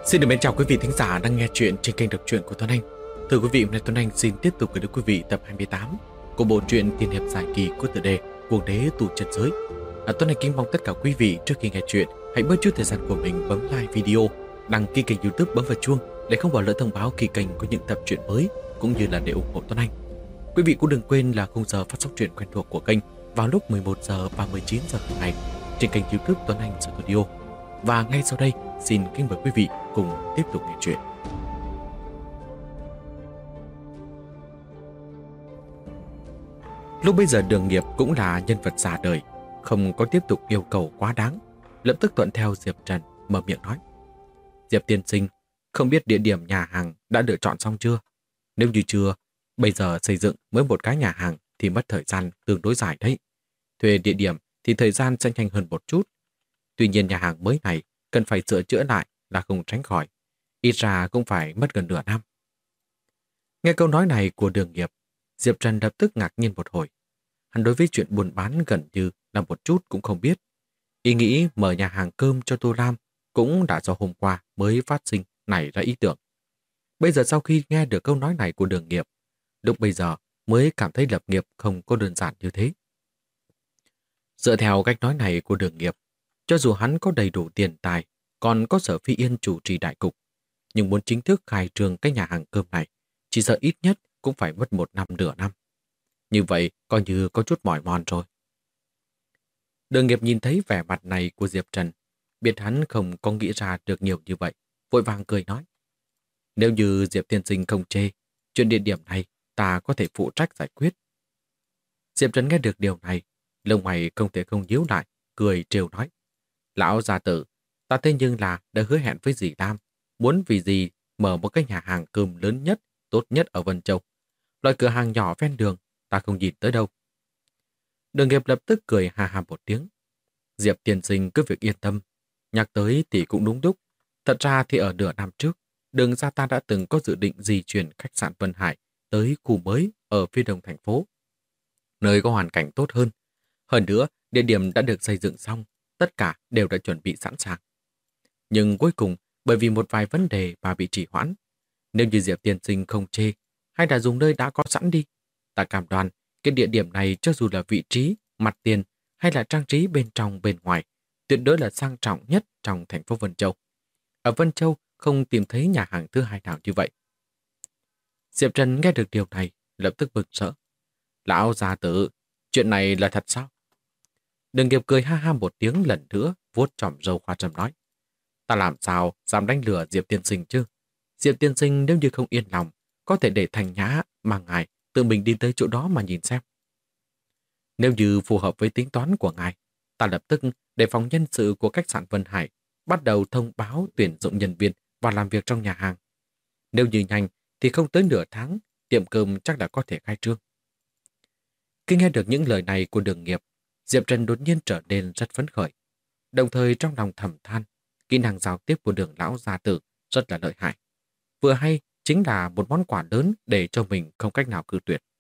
Xin được mến chào quý vị thính giả đang nghe chuyện trên kênh đọc truyện của Tuấn Anh. Thưa quý vị, hôm nay Tuấn Anh xin tiếp tục gửi đến quý vị tập 28 của bộ truyện tiên hiệp dài kỳ của tựa đề Cuồng đế tù chân giới. Tuấn Anh kính mong tất cả quý vị trước khi nghe chuyện hãy bớt chút thời gian của mình bấm like video, đăng ký kênh YouTube, bấm vào chuông để không bỏ lỡ thông báo khi kênh có những tập truyện mới, cũng như là để ủng hộ Tuấn Anh. Quý vị cũng đừng quên là khung giờ phát sóng truyện quen thuộc của kênh vào lúc 11 giờ và 19 giờ hàng ngày trên kênh YouTube Tuấn Anh Studio. Và ngay sau đây, xin kính mời quý vị cùng tiếp tục nghe chuyện. Lúc bây giờ Đường Nghiệp cũng là nhân vật già đời, không có tiếp tục yêu cầu quá đáng, lập tức thuận theo Diệp Trần, mở miệng nói: Diệp tiên sinh, không biết địa điểm nhà hàng đã lựa chọn xong chưa? Nếu như chưa, bây giờ xây dựng mới một cái nhà hàng thì mất thời gian tương đối dài đấy. Thuê địa điểm thì thời gian sẽ nhanh hơn một chút. Tuy nhiên nhà hàng mới này cần phải sửa chữa lại là không tránh khỏi. Ít ra cũng phải mất gần nửa năm. Nghe câu nói này của Đường Nghiệp, Diệp Trần lập tức ngạc nhiên một hồi. Hắn đối với chuyện buôn bán gần như là một chút cũng không biết. Ý nghĩ mở nhà hàng cơm cho Tô Lam cũng đã do hôm qua mới phát sinh nảy ra ý tưởng. Bây giờ sau khi nghe được câu nói này của Đường Nghiệp, lúc bây giờ mới cảm thấy lập nghiệp không có đơn giản như thế. Dựa theo cách nói này của Đường Nghiệp, cho dù hắn có đầy đủ tiền tài, còn có Sở Phi Yên chủ trì đại cục, nhưng muốn chính thức khai trương cái nhà hàng cơm này, chỉ sợ ít nhất cũng phải mất 1 năm nửa năm. Như vậy coi như có chút mỏi mòn rồi. Đường Nghiệp nhìn thấy vẻ mặt này của Diệp Trần, biết hắn không có nghĩ ra được nhiều như vậy, vội vàng cười nói: Nếu như Diệp tiên sinh không chê, chuyện địa điểm này ta có thể phụ trách giải quyết. Diệp Trần nghe được điều này, lông mày không thể không nhíu lại, cười trêu nói: Lão gia tử, ta thế nhưng là đã hứa hẹn với dì Lam, muốn vì dì mở một cái nhà hàng cơm lớn nhất, tốt nhất ở Vân Châu. Loại cửa hàng nhỏ ven đường, ta không nhìn tới đâu. Đường Nghiệp lập tức cười ha ha một tiếng. Diệp tiên sinh cứ việc yên tâm, nhắc tới thì cũng đúng đúc. Thật ra thì ở nửa năm trước, Đường gia ta đã từng có dự định di chuyển khách sạn Vân Hải tới khu mới ở phía đông thành phố, nơi có hoàn cảnh tốt hơn. Hơn nữa, địa điểm đã được xây dựng xong, tất cả đều đã chuẩn bị sẵn sàng. Nhưng cuối cùng, bởi vì một vài vấn đề mà bị trì hoãn, nếu như Diệp tiên sinh không chê, hay là dùng nơi đã có sẵn đi, ta cam đoan cái địa điểm này cho dù là vị trí, mặt tiền hay là trang trí bên trong bên ngoài, tuyệt đối là sang trọng nhất trong thành phố Vân Châu. Ở Vân Châu không tìm thấy nhà hàng thứ hai nào như vậy. Diệp Trần nghe được điều này, lập tức bực rỡ. Lão gia tử, chuyện này là thật sao? Đường Nghiệp cười ha ha một tiếng lần nữa, vuốt chòm râu hoa trầm nói: Ta làm sao dám đánh lừa Diệp tiên sinh chứ? Diệp tiên sinh nếu như không yên lòng, có thể để Thành Nhã mà ngài tự mình đi tới chỗ đó mà nhìn xem. Nếu như phù hợp với tính toán của ngài, ta lập tức để phòng nhân sự của khách sạn Vân Hải bắt đầu thông báo tuyển dụng nhân viên và làm việc trong nhà hàng. Nếu như nhanh thì không tới nửa tháng, tiệm cơm chắc đã có thể khai trương. Khi nghe được những lời này của Đường Nghiệp, Diệp Trần đột nhiên trở nên rất phấn khởi, đồng thời trong lòng thầm than, kỹ năng giao tiếp của Đường lão gia tử rất là lợi hại. Vừa hay chính là một món quà lớn để cho mình không cách nào cự tuyệt.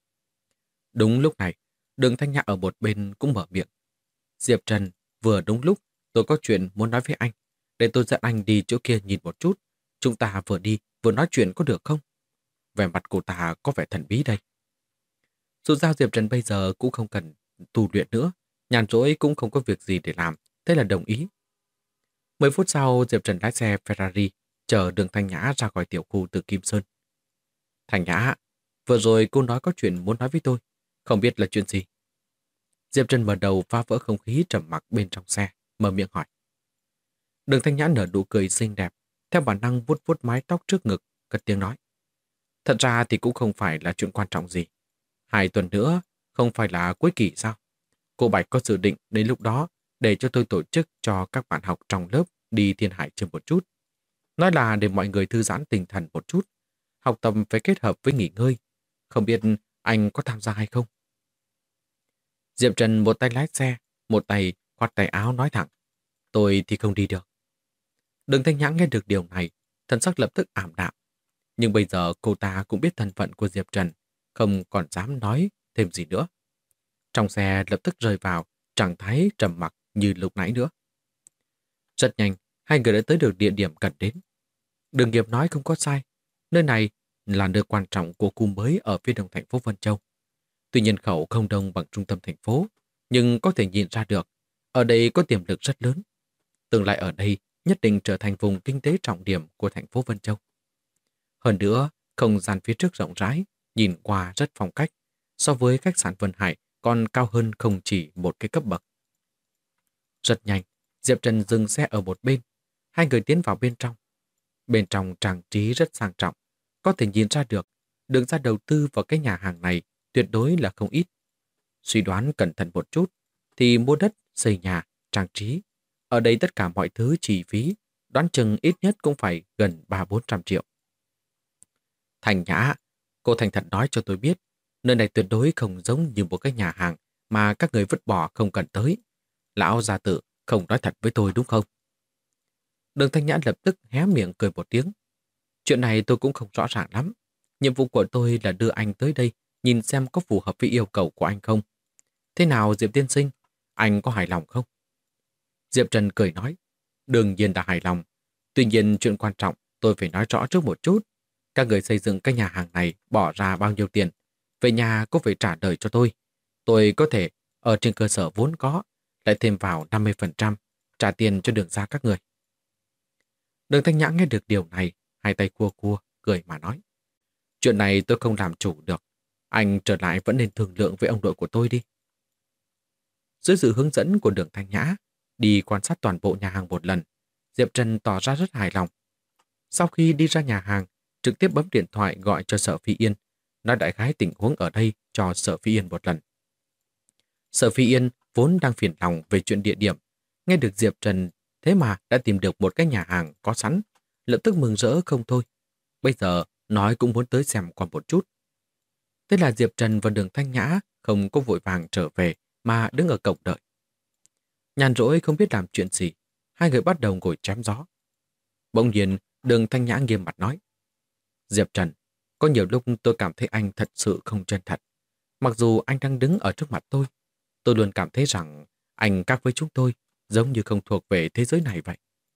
Đúng lúc này, Đường Thanh Nhã ở một bên cũng mở miệng. Diệp Trần, vừa đúng lúc, tôi có chuyện muốn nói với anh. Để tôi dẫn anh đi chỗ kia nhìn một chút. Chúng ta vừa đi vừa nói chuyện có được không? Vẻ mặt cô ta có vẻ thần bí đây. Dù sao Diệp Trần bây giờ cũng không cần tu luyện nữa, nhàn rỗi cũng không có việc gì để làm, thế là đồng ý. 10 phút sau, Diệp Trần lái xe Ferrari chở Đường Thanh Nhã ra khỏi tiểu khu từ Kim Sơn. Thanh Nhã, vừa rồi cô nói có chuyện muốn nói với tôi, không biết là chuyện gì? Diệp Trần mở đầu phá vỡ không khí trầm mặc bên trong xe, mở miệng hỏi. Đường Thanh Nhã nở nụ cười xinh đẹp, theo bản năng vuốt vuốt mái tóc trước ngực, cất tiếng nói. Thật ra thì cũng không phải là chuyện quan trọng gì. 2 tuần nữa, không phải là cuối kỳ sao? Cô Bạch có dự định đến lúc đó để cho tôi tổ chức cho các bạn học trong lớp đi Thiên Hải chơi một chút. Nói là để mọi người thư giãn tinh thần một chút. Học tập phải kết hợp với nghỉ ngơi. Không biết anh có tham gia hay không? Diệp Trần một tay lái xe, một tay khoát tay áo nói thẳng. Tôi thì không đi được. Đường Thanh Nhã nghe được điều này, thần sắc lập tức ảm đạm. Nhưng bây giờ cô ta cũng biết thân phận của Diệp Trần, không còn dám nói thêm gì nữa. Trong xe lập tức rơi vào trạng thái trầm mặc như lúc nãy nữa. Rất nhanh, hai người đã tới được địa điểm cần đến. Đường Nghiệp nói không có sai. Nơi này là nơi quan trọng của khu mới ở phía đông thành phố Vân Châu. Tuy nhân khẩu không đông bằng trung tâm thành phố, nhưng có thể nhìn ra được, ở đây có tiềm lực rất lớn. Tương lai ở đây nhất định trở thành vùng kinh tế trọng điểm của thành phố Vân Châu. Hơn nữa, không gian phía trước rộng rãi, nhìn qua rất phong cách, so với khách sạn Vân Hải còn cao hơn không chỉ một cái cấp bậc. Rất nhanh, Diệp Trần dừng xe ở một bên, hai người tiến vào bên trong. Bên trong trang trí rất sang trọng, có thể nhìn ra được đường ra đầu tư vào cái nhà hàng này tuyệt đối là không ít. Suy đoán cẩn thận một chút, thì mua đất, xây nhà, trang trí. Ở đây tất cả mọi thứ chi phí, đoán chừng ít nhất cũng phải gần 300-400 triệu. Thành Nhã, cô thành thật nói cho tôi biết, nơi này tuyệt đối không giống như một cái nhà hàng mà các người vứt bỏ không cần tới. Lão gia tử không nói thật với tôi đúng không? Đường Thanh Nhã lập tức hé miệng cười một tiếng. Chuyện này tôi cũng không rõ ràng lắm. Nhiệm vụ của tôi là đưa anh tới đây nhìn xem có phù hợp với yêu cầu của anh không. Thế nào Diệp tiên sinh? Anh có hài lòng không? Diệp Trần cười nói. Đương nhiên là hài lòng. Tuy nhiên chuyện quan trọng tôi phải nói rõ trước một chút. Các người xây dựng cái nhà hàng này bỏ ra bao nhiêu tiền? Về nhà có phải trả lời cho tôi. Tôi có thể ở trên cơ sở vốn có lại thêm vào 50% trả tiền cho đường ra các người. Đường Thanh Nhã nghe được điều này, hai tay cua cua, cười mà nói. Chuyện này tôi không làm chủ được. Anh trở lại vẫn nên thương lượng với ông đội của tôi đi. Dưới sự hướng dẫn của đường Thanh Nhã, đi quan sát toàn bộ nhà hàng một lần, Diệp Trần tỏ ra rất hài lòng. Sau khi đi ra nhà hàng, trực tiếp bấm điện thoại gọi cho Sở Phi Yên, nói đại khái tình huống ở đây cho Sở Phi Yên một lần. Sở Phi Yên vốn đang phiền lòng về chuyện địa điểm, nghe được Diệp Trần thế mà đã tìm được một cái nhà hàng có sẵn, lập tức mừng rỡ không thôi. Bây giờ nói cũng muốn tới xem qua một chút. Thế là Diệp Trần và đường Thanh Nhã không có vội vàng trở về mà đứng ở cổng đợi. Nhàn rỗi không biết làm chuyện gì, hai người bắt đầu ngồi chém gió. Bỗng nhiên đường Thanh Nhã nghiêm mặt nói. Diệp Trần, có nhiều lúc tôi cảm thấy anh thật sự không chân thật. Mặc dù anh đang đứng ở trước mặt tôi luôn cảm thấy rằng anh khác với chúng tôi giống như không thuộc về thế giới này vậy.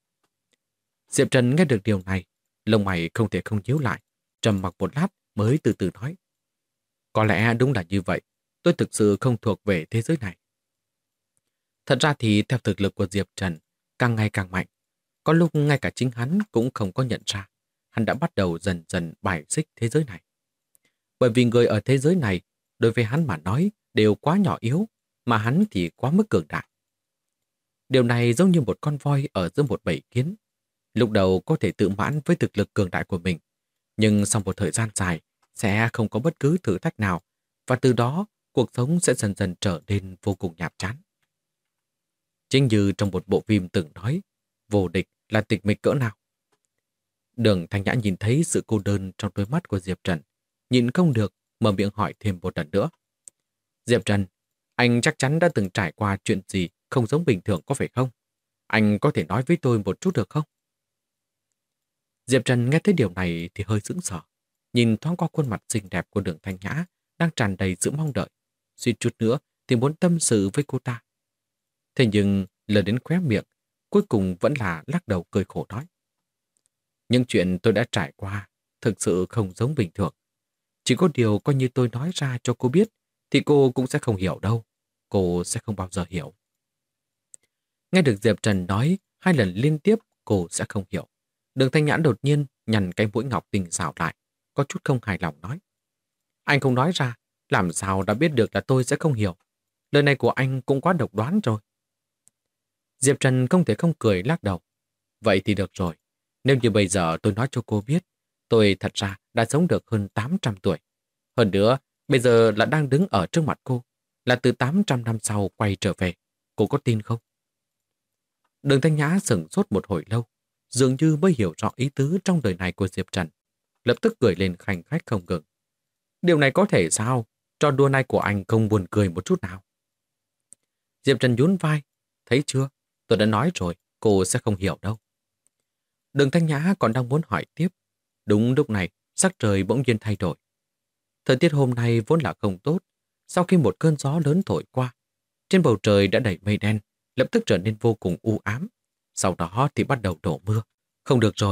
Diệp Trần nghe được điều này, lông mày không thể không nhíu lại, trầm mặc một lát mới từ từ nói. Có lẽ đúng là như vậy, tôi thực sự không thuộc về thế giới này. Thật ra thì theo thực lực của Diệp Trần càng ngày càng mạnh, có lúc ngay cả chính hắn cũng không có nhận ra, hắn đã bắt đầu dần dần bài xích thế giới này. Bởi vì người ở thế giới này, đối với hắn mà nói, đều quá nhỏ yếu, mà hắn thì quá mức cường đại. Điều này giống như một con voi ở giữa một bầy kiến. Lúc đầu có thể tự mãn với thực lực cường đại của mình, nhưng sau một thời gian dài sẽ không có bất cứ thử thách nào, và từ đó cuộc sống sẽ dần dần trở nên vô cùng nhàm chán. Chính như trong một bộ phim từng nói, vô địch là tịch mịch cỡ nào. Đường Thanh Nhã nhìn thấy sự cô đơn trong đôi mắt của Diệp Trần, nhìn không được, mở miệng hỏi thêm một lần nữa. Diệp Trần, anh chắc chắn đã từng trải qua chuyện gì không giống bình thường có phải không? Anh có thể nói với tôi một chút được không? Diệp Trần nghe thấy điều này thì hơi sững sờ, nhìn thoáng qua khuôn mặt xinh đẹp của đường Thanh Nhã đang tràn đầy sự mong đợi, suýt chút nữa thì muốn tâm sự với cô ta. Thế nhưng lời đến khóe miệng, cuối cùng vẫn là lắc đầu cười khổ nói. Những chuyện tôi đã trải qua thực sự không giống bình thường. Chỉ có điều coi như tôi nói ra cho cô biết thì cô cũng sẽ không hiểu đâu. Cô sẽ không bao giờ hiểu. Nghe được Diệp Trần nói 2 lần liên tiếp cô sẽ không hiểu. Đường Thanh Nhã đột nhiên nhằn cái mũi ngọc tinh xảo lại, có chút không hài lòng nói. Anh không nói ra, làm sao đã biết được là tôi sẽ không hiểu. Lời này của anh cũng quá độc đoán rồi. Diệp Trần không thể không cười lắc đầu. Vậy thì được rồi. Nếu như bây giờ tôi nói cho cô biết, tôi thật ra đã sống được hơn 800 tuổi. Hơn nữa, bây giờ là đang đứng ở trước mặt cô, là từ 800 năm sau quay trở về. Cô có tin không? Đường Thanh Nhã sửng sốt một hồi lâu, dường như mới hiểu rõ ý tứ trong đời này của Diệp Trần. Lập tức cười lên khanh khách không ngừng. Điều này có thể sao? Trò đùa này của anh không buồn cười một chút nào. Diệp Trần nhún vai. Thấy chưa? Tôi đã nói rồi, cô sẽ không hiểu đâu. Đường Thanh Nhã còn đang muốn hỏi tiếp. Đúng lúc này, sắc trời bỗng nhiên thay đổi. Thời tiết hôm nay vốn là không tốt. Sau khi một cơn gió lớn thổi qua, trên bầu trời đã đẩy mây đen, lập tức trở nên vô cùng u ám. Sau đó thì bắt đầu đổ mưa. Không được rồi,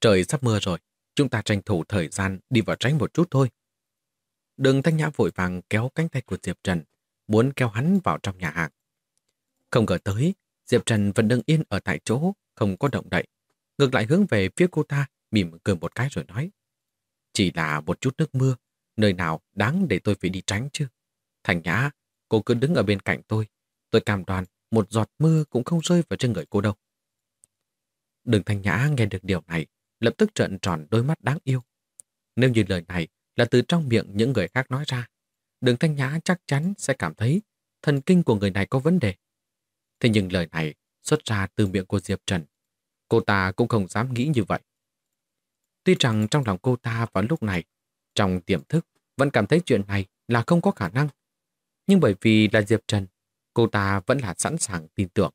Trời sắp mưa rồi, chúng ta tranh thủ thời gian đi vào tránh một chút thôi. Đường Thanh Nhã vội vàng kéo cánh tay của Diệp Trần, muốn kéo hắn vào trong nhà hàng. Không ngờ tới, Diệp Trần vẫn đứng yên ở tại chỗ, không có động đậy. Ngược lại hướng về phía cô ta, mỉm cười một cái rồi nói. Chỉ là một chút nước mưa, nơi nào đáng để tôi phải đi tránh chứ. Thanh Nhã, cô cứ đứng ở bên cạnh tôi cam đoan một giọt mưa cũng không rơi vào trên người cô đâu. Đường Thanh Nhã nghe được điều này, lập tức trợn tròn đôi mắt đáng yêu. Nếu như lời này là từ trong miệng những người khác nói ra, Đường Thanh Nhã chắc chắn sẽ cảm thấy thần kinh của người này có vấn đề. Thế nhưng lời này xuất ra từ miệng của Diệp Trần, cô ta cũng không dám nghĩ như vậy. Tuy rằng trong lòng cô ta vào lúc này, trong tiềm thức vẫn cảm thấy chuyện này là không có khả năng, nhưng bởi vì là Diệp Trần, cô ta vẫn là sẵn sàng tin tưởng.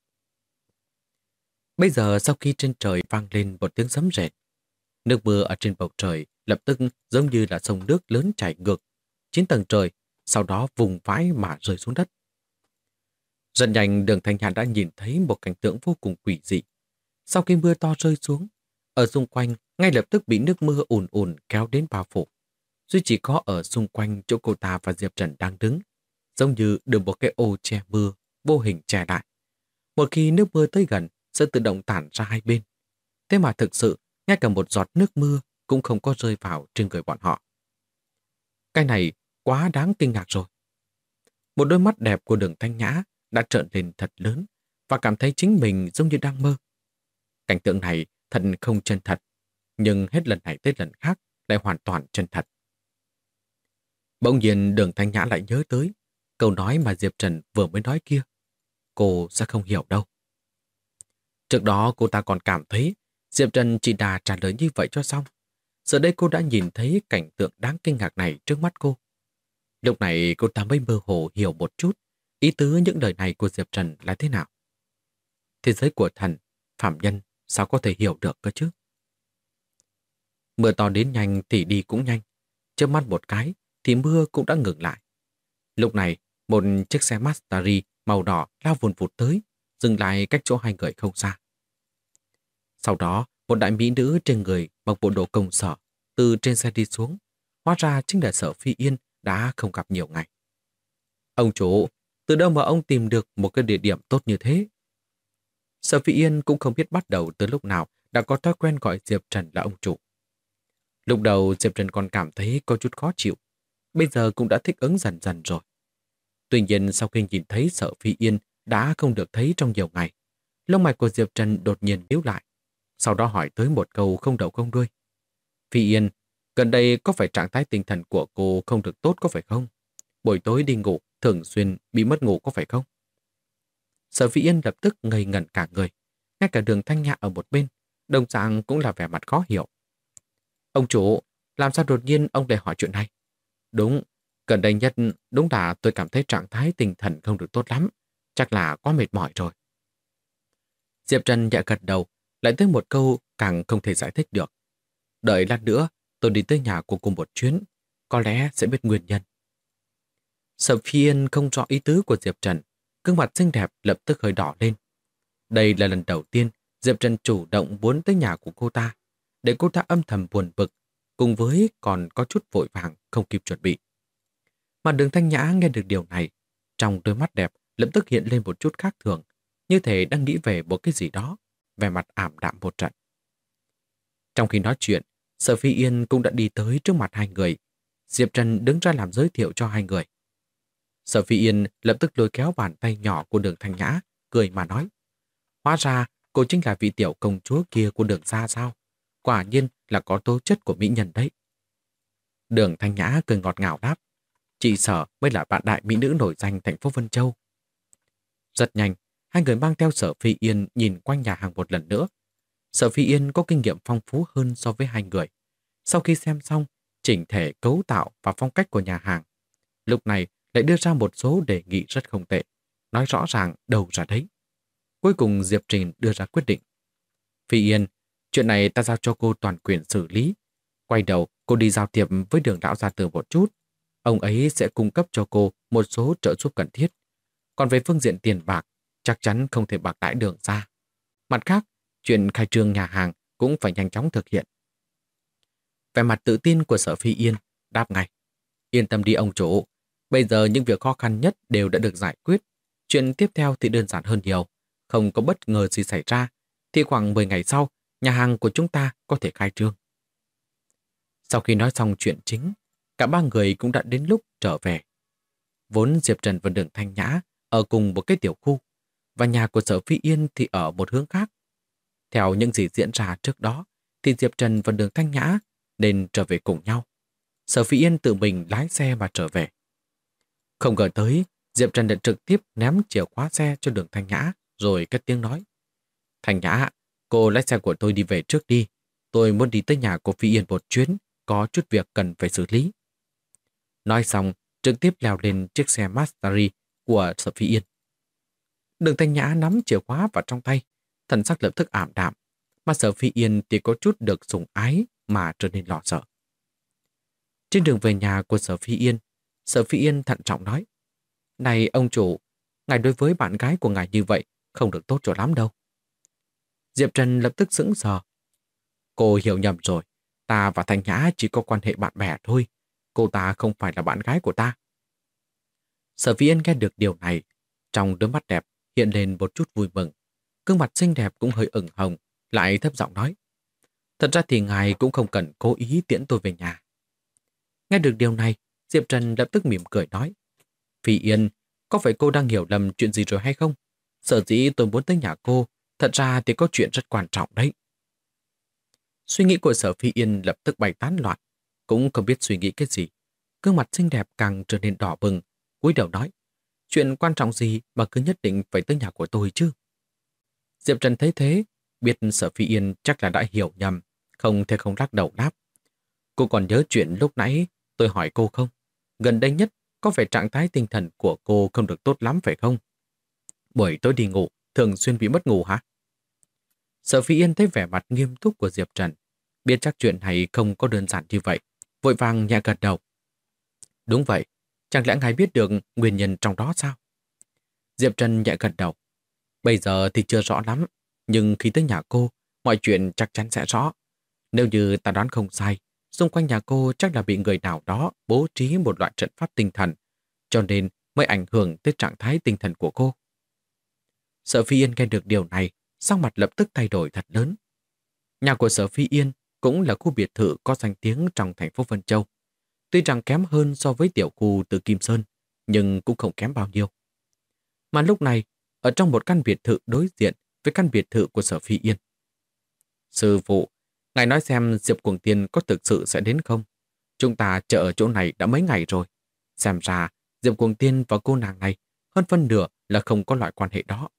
Bây giờ sau khi trên trời vang lên một tiếng sấm rền, nước mưa ở trên bầu trời lập tức giống như là sông nước lớn chảy ngược 9 tầng trời, sau đó vùng vãi mà rơi xuống đất. Rất nhanh Đường Thanh Nhã đã nhìn thấy một cảnh tượng vô cùng quỷ dị. Sau khi mưa to rơi xuống, ở xung quanh ngay lập tức bị nước mưa ùn ùn kéo đến bao phủ. Duy chỉ có ở xung quanh chỗ cô ta và Diệp Trần đang đứng, giống như được một cái ô che mưa vô hình che lại. Một khi nước mưa tới gần sẽ tự động tản ra hai bên. Thế mà thực sự ngay cả một giọt nước mưa cũng không có rơi vào trên người bọn họ. Cái này quá đáng kinh ngạc rồi. Một đôi mắt đẹp của Đường Thanh Nhã đã trợn lên thật lớn và cảm thấy chính mình giống như đang mơ. Cảnh tượng này thật không chân thật, nhưng hết lần này tới lần khác lại hoàn toàn chân thật. Bỗng nhiên Đường Thanh Nhã lại nhớ tới câu nói mà Diệp Trần vừa mới nói kia. Cô sẽ không hiểu đâu. Trước đó cô ta còn cảm thấy Diệp Trần chỉ đà trả lời như vậy cho xong. Giờ đây cô đã nhìn thấy cảnh tượng đáng kinh ngạc này trước mắt cô. Lúc này cô ta mới mơ hồ hiểu một chút ý tứ những lời này của Diệp Trần là thế nào. Thế giới của thần, phàm nhân sao có thể hiểu được cơ chứ? Mưa to đến nhanh thì đi cũng nhanh. Chớp mắt một cái thì mưa cũng đã ngừng lại. Lúc này, một chiếc xe Mastery màu đỏ lao vùn vụt tới, dừng lại cách chỗ hai người không xa. Sau đó, một đại mỹ nữ trên người mặc bộ đồ công sở từ trên xe đi xuống. Hóa ra chính là Sở Phi Yên đã không gặp nhiều ngày. Ông chủ, từ đâu mà ông tìm được một cái địa điểm tốt như thế? Sở Phi Yên cũng không biết bắt đầu từ lúc nào đã có thói quen gọi Diệp Trần là ông chủ. Lúc đầu Diệp Trần còn cảm thấy có chút khó chịu, bây giờ cũng đã thích ứng dần dần rồi. Tuy nhiên sau khi nhìn thấy Sở Phi Yên đã không được thấy trong nhiều ngày, lông mày của Diệp Trần đột nhiên nhíu lại, sau đó hỏi tới một câu không đầu không đuôi. Phi Yên, gần đây có phải trạng thái tinh thần của cô không được tốt có phải không? Buổi tối đi ngủ thường xuyên bị mất ngủ có phải không? Sở Phi Yên lập tức ngây ngẩn cả người, ngay cả Đường Thanh Nhã ở một bên, đồng dạng cũng là vẻ mặt khó hiểu. Ông chủ, làm sao đột nhiên ông lại hỏi chuyện này? Đúng, gần đây nhất đúng là tôi cảm thấy trạng thái tinh thần không được tốt lắm, chắc là quá mệt mỏi rồi. Diệp Trần nhẹ gật đầu, lại tới một câu càng không thể giải thích được. Đợi lát nữa, tôi đi tới nhà của cô một chuyến, có lẽ sẽ biết nguyên nhân. Sở Phi Yên không rõ ý tứ của Diệp Trần, gương mặt xinh đẹp lập tức hơi đỏ lên. Đây là lần đầu tiên Diệp Trần chủ động muốn tới nhà của cô ta, để cô ta âm thầm buồn bực, cùng với còn có chút vội vàng không kịp chuẩn bị. Mà Đường Thanh Nhã nghe được điều này, trong đôi mắt đẹp lập tức hiện lên một chút khác thường, như thể đang nghĩ về một cái gì đó, vẻ mặt ảm đạm một trận. Trong khi nói chuyện, Sở Phi Yên cũng đã đi tới trước mặt hai người. Diệp Trần đứng ra làm giới thiệu cho hai người. Sở Phi Yên lập tức lôi kéo bàn tay nhỏ của Đường Thanh Nhã, cười mà nói. Hóa ra, cô chính là vị tiểu công chúa kia của Đường gia sao? Quả nhiên là có tố chất của mỹ nhân đấy. Đường Thanh Nhã cười ngọt ngào đáp. Chị Sở mới là bạn đại mỹ nữ nổi danh thành phố Vân Châu. Rất nhanh, hai người mang theo Sở Phi Yên nhìn quanh nhà hàng một lần nữa. Sở Phi Yên có kinh nghiệm phong phú hơn so với hai người. Sau khi xem xong, chỉnh thể cấu tạo và phong cách của nhà hàng, lúc này lại đưa ra một số đề nghị rất không tệ, nói rõ ràng đầu ra đấy. Cuối cùng Diệp Trình đưa ra quyết định. Phi Yên, chuyện này ta giao cho cô toàn quyền xử lý. Quay đầu, cô đi giao thiệp với Đường lão gia tử một chút. Ông ấy sẽ cung cấp cho cô một số trợ giúp cần thiết. Còn về phương diện tiền bạc, chắc chắn không thể bạc đãi Đường ra. Mặt khác, chuyện khai trương nhà hàng cũng phải nhanh chóng thực hiện. Vẻ mặt tự tin của Sở Phi Yên đáp ngay. Yên tâm đi ông chủ, bây giờ những việc khó khăn nhất đều đã được giải quyết. Chuyện tiếp theo thì đơn giản hơn nhiều. Không có bất ngờ gì xảy ra, thì khoảng 10 ngày sau, nhà hàng của chúng ta có thể khai trương. Sau khi nói xong chuyện chính, cả ba người cũng đã đến lúc trở về. Vốn Diệp Trần và Đường Thanh Nhã ở cùng một cái tiểu khu, và nhà của Sở Phi Yên thì ở một hướng khác. Theo những gì diễn ra trước đó, thì Diệp Trần và Đường Thanh Nhã nên trở về cùng nhau. Sở Phi Yên tự mình lái xe mà trở về. Không ngờ tới, Diệp Trần đã trực tiếp ném chìa khóa xe cho Đường Thanh Nhã, rồi cất tiếng nói. Thanh Nhã, cô lái xe của tôi đi về trước đi. Tôi muốn đi tới nhà của Phi Yên một chuyến, có chút việc cần phải xử lý. Nói xong, trực tiếp leo lên chiếc xe Mastery của Sở Phi Yên. Đường Thanh Nhã nắm chìa khóa vào trong tay, thần sắc lập tức ảm đạm, mà Sở Phi Yên thì có chút được sủng ái mà trở nên lo sợ. Trên đường về nhà của Sở Phi Yên thận trọng nói, này ông chủ, ngài đối với bạn gái của ngài như vậy không được tốt cho lắm đâu. Diệp Trần lập tức sững sờ. Cô hiểu nhầm rồi, ta và Thanh Nhã chỉ có quan hệ bạn bè thôi, cô ta không phải là bạn gái của ta. Sở Phi Yên nghe được điều này, trong đôi mắt đẹp hiện lên một chút vui mừng. Gương mặt xinh đẹp cũng hơi ửng hồng, lại thấp giọng nói. Thật ra thì ngài cũng không cần cố ý tiễn tôi về nhà. Nghe được điều này, Diệp Trần lập tức mỉm cười nói. Phi Yên, có phải cô đang hiểu lầm chuyện gì rồi hay không? Sở dĩ tôi muốn tới nhà cô, thật ra thì có chuyện rất quan trọng đấy. Suy nghĩ của Sở Phi Yên lập tức bay tán loạn, cũng không biết suy nghĩ cái gì. Gương mặt xinh đẹp càng trở nên đỏ bừng, cúi đầu nói. Chuyện quan trọng gì mà cứ nhất định phải tới nhà của tôi chứ? Diệp Trần thấy thế, biết Sở Phi Yên chắc là đã hiểu nhầm, không thể không lắc đầu đáp. Cô còn nhớ chuyện lúc nãy tôi hỏi cô không? Gần đây nhất, có phải trạng thái tinh thần của cô không được tốt lắm phải không? Buổi tối đi ngủ, thường xuyên bị mất ngủ hả? Sở Phi Yên thấy vẻ mặt nghiêm túc của Diệp Trần, biết chắc chuyện này không có đơn giản như vậy, vội vàng nhẹ gật đầu. Đúng vậy, chẳng lẽ ngài biết được nguyên nhân trong đó sao? Diệp Trần nhẹ gật đầu. Bây giờ thì chưa rõ lắm, nhưng khi tới nhà cô, mọi chuyện chắc chắn sẽ rõ. Nếu như ta đoán không sai, xung quanh nhà cô chắc là bị người nào đó bố trí một loại trận pháp tinh thần, cho nên mới ảnh hưởng tới trạng thái tinh thần của cô. Sở Phi Yên nghe được điều này, sắc mặt lập tức thay đổi thật lớn. Nhà của Sở Phi Yên cũng là khu biệt thự có danh tiếng trong thành phố Vân Châu. Tuy rằng kém hơn so với tiểu khu từ Kim Sơn, nhưng cũng không kém bao nhiêu. Mà lúc này, ở trong một căn biệt thự đối diện với căn biệt thự của Sở Phi Yên. Sư phụ, ngài nói xem Diệp Cuồng Tiên có thực sự sẽ đến không? Chúng ta chờ ở chỗ này đã mấy ngày rồi. Xem ra, Diệp Cuồng Tiên và cô nàng này hơn phân nửa là không có loại quan hệ đó.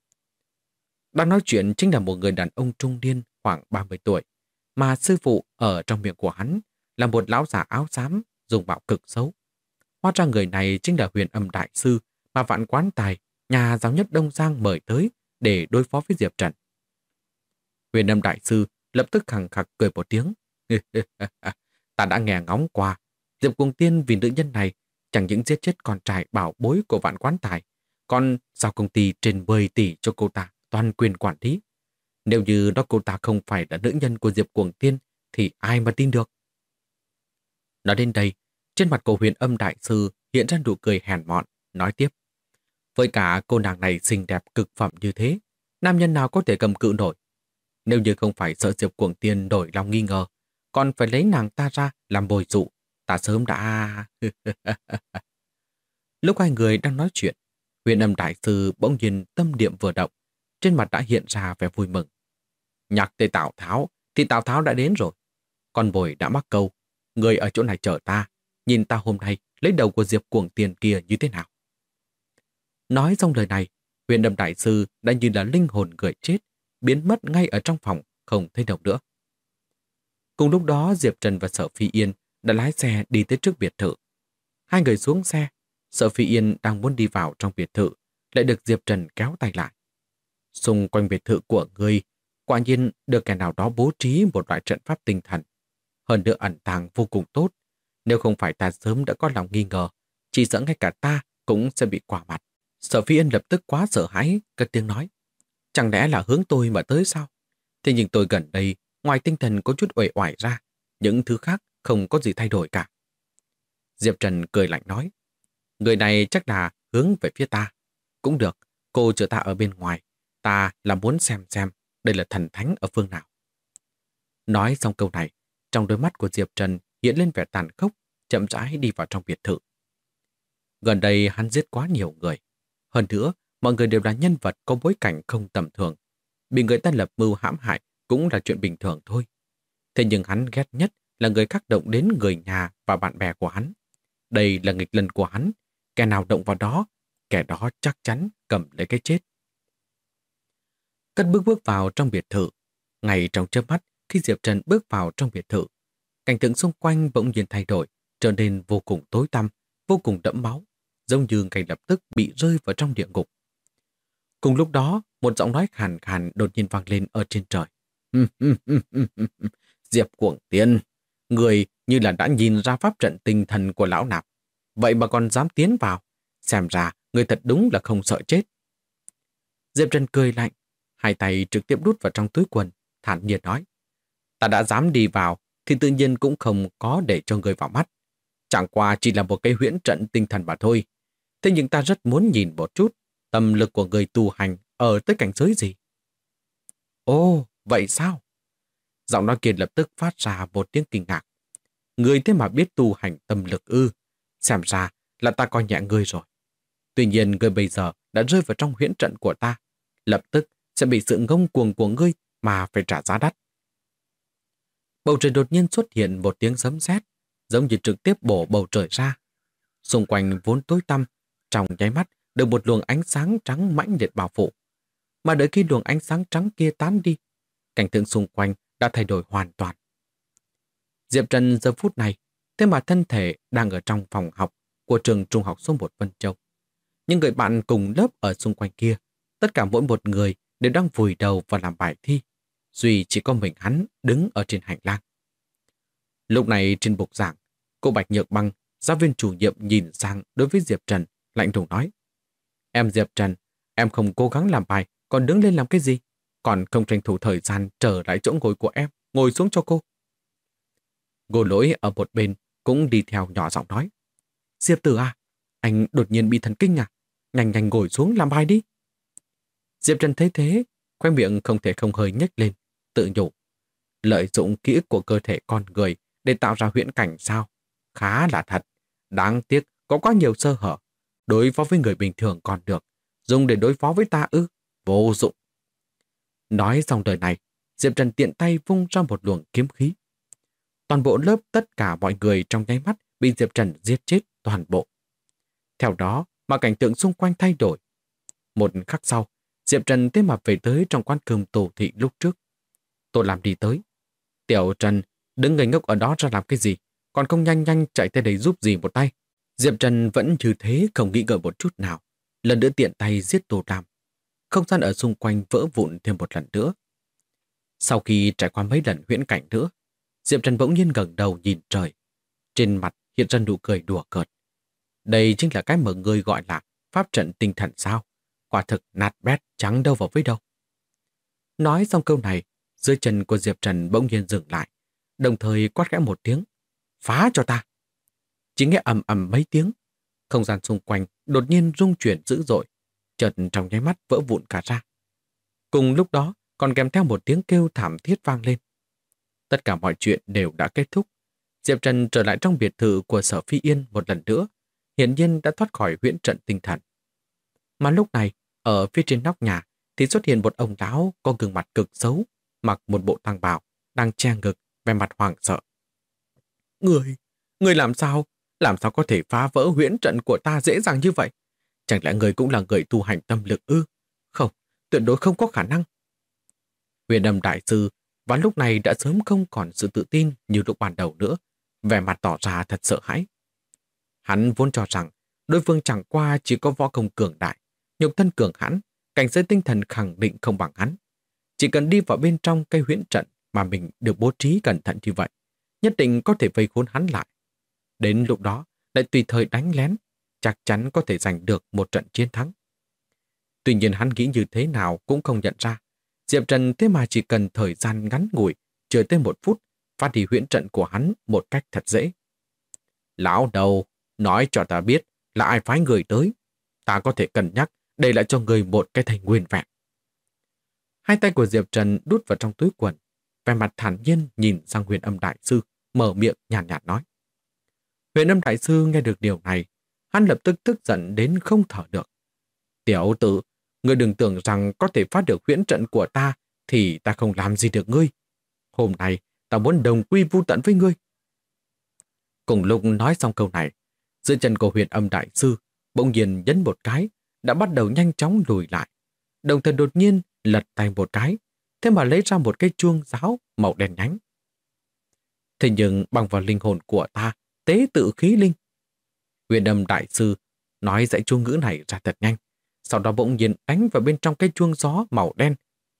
Đang nói chuyện chính là một người đàn ông trung niên khoảng 30 tuổi, mà sư phụ ở trong miệng của hắn là một lão già áo xám dùng bạo cực xấu. Hóa ra người này chính là Huyền Âm Đại Sư mà Vạn Quán Tài, nhà giàu nhất Đông Giang mời tới để đối phó với Diệp Trần. Huyền Âm Đại Sư lập tức khằng khặc cười một tiếng. Ta đã nghe ngóng qua, Diệp Cuồng Tiên vì nữ nhân này chẳng những giết chết con trai bảo bối của Vạn Quán Tài, còn giao công ty trên 10 tỷ cho cô ta toàn quyền quản lý. Nếu như đó cô ta không phải là nữ nhân của Diệp Cuồng Tiên thì ai mà tin được. Nói đến đây, trên mặt của Huyền Âm Đại Sư hiện ra nụ cười hèn mọn, nói tiếp. Với cả cô nàng này xinh đẹp cực phẩm như thế, nam nhân nào có thể cầm cự nổi. Nếu như không phải sợ Diệp Cuồng Tiên đổi lòng nghi ngờ, còn phải lấy nàng ta ra làm bồi dụ, ta sớm đã... Lúc hai người đang nói chuyện, Huyền Âm Đại Sư bỗng nhiên tâm niệm vừa động, trên mặt đã hiện ra vẻ vui mừng. Nhắc tới Tào Tháo thì Tào Tháo đã đến rồi. Con bồi đã mắc câu, người ở chỗ này chờ ta, nhìn ta hôm nay lấy đầu của Diệp Cuồng Tiên kia như thế nào. Nói xong lời này, Huyền Âm Đại Sư đã như là linh hồn người chết, biến mất ngay ở trong phòng, không thấy đâu nữa. Cùng lúc đó, Diệp Trần và Sở Phi Yên đã lái xe đi tới trước biệt thự. Hai người xuống xe, Sở Phi Yên đang muốn đi vào trong biệt thự, lại được Diệp Trần kéo tay lại. Xung quanh biệt thự của ngươi, quả nhiên được kẻ nào đó bố trí một loại trận pháp tinh thần. Hơn nữa ẩn tàng vô cùng tốt. Nếu không phải ta sớm đã có lòng nghi ngờ, chỉ sợ ngay cả ta cũng sẽ bị quả mặt. Sở Phi Yên lập tức quá sợ hãi, cất tiếng nói. Chẳng lẽ là hướng tôi mà tới sao? Thế nhưng tôi gần đây, ngoài tinh thần có chút uể oải ra, những thứ khác không có gì thay đổi cả. Diệp Trần cười lạnh nói, người này chắc là hướng về phía ta. Cũng được, cô chờ ta ở bên ngoài, ta là muốn xem đây là thần thánh ở phương nào. Nói xong câu này, trong đôi mắt của Diệp Trần hiện lên vẻ tàn khốc, chậm rãi đi vào trong biệt thự. Gần đây hắn giết quá nhiều người. Hơn nữa, mọi người đều là nhân vật có bối cảnh không tầm thường. Bị người ta lập mưu hãm hại cũng là chuyện bình thường thôi. Thế nhưng hắn ghét nhất là người khác động đến người nhà và bạn bè của hắn. Đây là nghịch lân của hắn. Kẻ nào động vào đó, kẻ đó chắc chắn cầm lấy cái chết. Cất bước vào trong biệt thự. Ngay trong chớp mắt, khi Diệp Trần bước vào trong biệt thự, cảnh tượng xung quanh bỗng nhiên thay đổi, trở nên vô cùng tối tăm, vô cùng đẫm máu, giống như ngay lập tức bị rơi vào trong địa ngục. Cùng lúc đó, một giọng nói khàn khàn đột nhiên vang lên ở trên trời. Diệp Cuồng Tiên, người như là đã nhìn ra pháp trận tinh thần của lão nạp. Vậy mà còn dám tiến vào. Xem ra, người thật đúng là không sợ chết. Diệp Trần cười lạnh, hai tay trực tiếp đút vào trong túi quần, thản nhiên nói. Ta đã dám đi vào, thì tự nhiên cũng không có để cho người vào mắt. Chẳng qua chỉ là một cái huyễn trận tinh thần mà thôi. Thế nhưng ta rất muốn nhìn một chút tâm lực của người tu hành ở tới cảnh giới gì. Ồ, vậy sao? Giọng nói kia lập tức phát ra một tiếng kinh ngạc. Người thế mà biết tu hành tâm lực ư? Xem ra là ta coi nhẹ ngươi rồi. Tuy nhiên ngươi bây giờ đã rơi vào trong huyễn trận của ta. Lập tức sẽ bị sự ngông cuồng của ngươi mà phải trả giá đắt. Bầu trời đột nhiên xuất hiện một tiếng sấm sét, giống như trực tiếp bổ bầu trời ra. Xung quanh vốn tối tăm, trong nháy mắt được một luồng ánh sáng trắng mãnh liệt bao phủ. Mà đợi khi luồng ánh sáng trắng kia tán đi, cảnh tượng xung quanh đã thay đổi hoàn toàn. Diệp Trần giờ phút này, thế mà thân thể đang ở trong phòng học của trường trung học số 1 Vân Châu. Những người bạn cùng lớp ở xung quanh kia, tất cả mỗi một người đều đang vùi đầu vào làm bài thi, duy chỉ có mình hắn đứng ở trên hành lang. Lúc này trên bục giảng, cô Bạch Nhược Băng, giáo viên chủ nhiệm nhìn sang đối với Diệp Trần, lạnh lùng nói. Em Diệp Trần, em không cố gắng làm bài, còn đứng lên làm cái gì? Còn không tranh thủ thời gian trở lại chỗ ngồi của em, ngồi xuống cho cô. Ngô Lỗi ở một bên cũng đi theo nhỏ giọng nói. Diệp Tử à, anh đột nhiên bị thần kinh à? Nhanh nhanh ngồi xuống làm bài đi. Diệp Trần thấy thế, khoe miệng không thể không hơi nhếch lên, tự nhủ. Lợi dụng ký ức của cơ thể con người để tạo ra huyễn cảnh sao? Khá là thật. Đáng tiếc có quá nhiều sơ hở. Đối phó với người bình thường còn được. Dùng để đối phó với ta ư? Vô dụng. Nói xong đời này, Diệp Trần tiện tay vung ra một luồng kiếm khí. Toàn bộ lớp tất cả mọi người trong nháy mắt bị Diệp Trần giết chết toàn bộ. Theo đó mà cảnh tượng xung quanh thay đổi. Một khắc sau, Diệp Trần thế mà về tới trong quán cơm Tô Thị lúc trước. Tôi làm đi tới. Tiểu Trần, đứng ngây ngốc ở đó ra làm cái gì? Còn không nhanh nhanh chạy tới đây giúp gì một tay. Diệp Trần vẫn như thế không nghĩ ngợi một chút nào. Lần nữa tiện tay giết Tô Lam. Không gian ở xung quanh vỡ vụn thêm một lần nữa. Sau khi trải qua mấy lần huyễn cảnh nữa, Diệp Trần bỗng nhiên ngẩng đầu nhìn trời. Trên mặt hiện ra nụ cười đùa cợt. Đây chính là cái mà người gọi là pháp trận tinh thần sao? Quả thực nát bét chẳng đâu vào với đâu. Nói xong câu này, dưới chân của Diệp Trần bỗng nhiên dừng lại, đồng thời quát khẽ một tiếng. Phá cho ta! Chỉ nghe ầm ầm mấy tiếng, không gian xung quanh đột nhiên rung chuyển dữ dội, chợt trong nháy mắt vỡ vụn cả ra. Cùng lúc đó còn kèm theo một tiếng kêu thảm thiết vang lên. Tất cả mọi chuyện đều đã kết thúc. Diệp Trần trở lại trong biệt thự của Sở Phi Yên một lần nữa, hiển nhiên đã thoát khỏi huyễn trận tinh thần. Mà lúc này, ở phía trên nóc nhà thì xuất hiện một ông lão có gương mặt cực xấu, mặc một bộ tang bào, đang che ngực, vẻ mặt hoảng sợ. Người làm sao? Làm sao có thể phá vỡ huyễn trận của ta dễ dàng như vậy? Chẳng lẽ người cũng là người tu hành tâm lực ư? Không, tuyệt đối không có khả năng. Huyền Âm đại sư và lúc này đã sớm không còn sự tự tin như lúc ban đầu nữa, vẻ mặt tỏ ra thật sợ hãi. Hắn vốn cho rằng đối phương chẳng qua chỉ có võ công cường đại, nhục thân cường hãn, cảnh giới tinh thần khẳng định không bằng hắn. Chỉ cần đi vào bên trong cây huyễn trận mà mình được bố trí cẩn thận như vậy, nhất định có thể vây khốn hắn lại. Đến lúc đó lại tùy thời đánh lén, chắc chắn có thể giành được một trận chiến thắng. Tuy nhiên hắn nghĩ như thế nào cũng không nhận ra, Diệp Trần thế mà chỉ cần thời gian ngắn ngủi, chưa tới 1 phút, phát đi huyễn trận của hắn một cách thật dễ. Lão đầu, nói cho ta biết là ai phái người tới. Ta có thể cân nhắc để lại cho người một cái thành nguyên vẹn. Hai tay của Diệp Trần đút vào trong túi quần, vẻ mặt thản nhiên nhìn sang Huyền Âm Đại Sư, mở miệng nhàn nhạt nói. Huyền Âm Đại Sư nghe được điều này, hắn lập tức tức giận đến không thở được. Tiểu tử, ngươi đừng tưởng rằng có thể phát được huyễn trận của ta thì ta không làm gì được ngươi. Hôm nay ta muốn đồng quy vu tận với ngươi. Cùng lúc nói xong câu này, dưới chân của Huyền Âm Đại Sư bỗng nhiên nhấn một cái, đã bắt đầu nhanh chóng lùi lại. Đồng thời đột nhiên lật tay một cái, thế mà lấy ra một cái chuông giáo màu đen nhánh. Thế nhưng bằng vào linh hồn của ta, tế tự khí linh. Huyền Âm Đại Sư nói dãy chuông ngữ này ra thật nhanh, sau đó bỗng nhiên đánh vào bên trong cái chuông gió màu đen.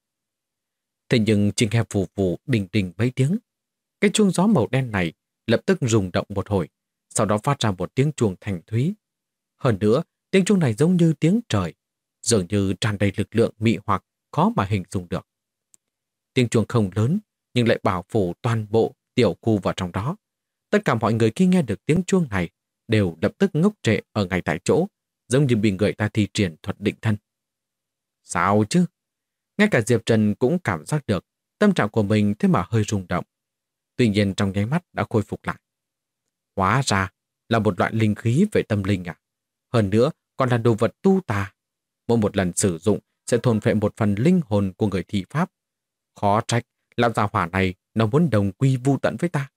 Thế nhưng chỉ nghe vù vù đình đình mấy tiếng. Cái chuông gió màu đen này lập tức rung động một hồi, sau đó phát ra một tiếng chuông thanh thúy. Hơn nữa, tiếng chuông này giống như tiếng trời, dường như tràn đầy lực lượng mị hoặc khó mà hình dung được. Tiếng chuông không lớn, nhưng lại bao phủ toàn bộ tiểu khu vào trong đó. Tất cả mọi người khi nghe được tiếng chuông này đều lập tức ngốc trệ ở ngay tại chỗ, giống như bị người ta thi triển thuật định thân. Sao chứ? Ngay cả Diệp Trần cũng cảm giác được tâm trạng của mình thế mà hơi rung động. Tuy nhiên trong nháy mắt đã khôi phục lại. Hóa ra là một loại linh khí về tâm linh à? Hơn nữa còn là đồ vật tu tà. Mỗi một lần sử dụng sẽ thôn phệ một phần linh hồn của người thi pháp. Khó trách lão già hỏa này nó muốn đồng quy vu tận với ta.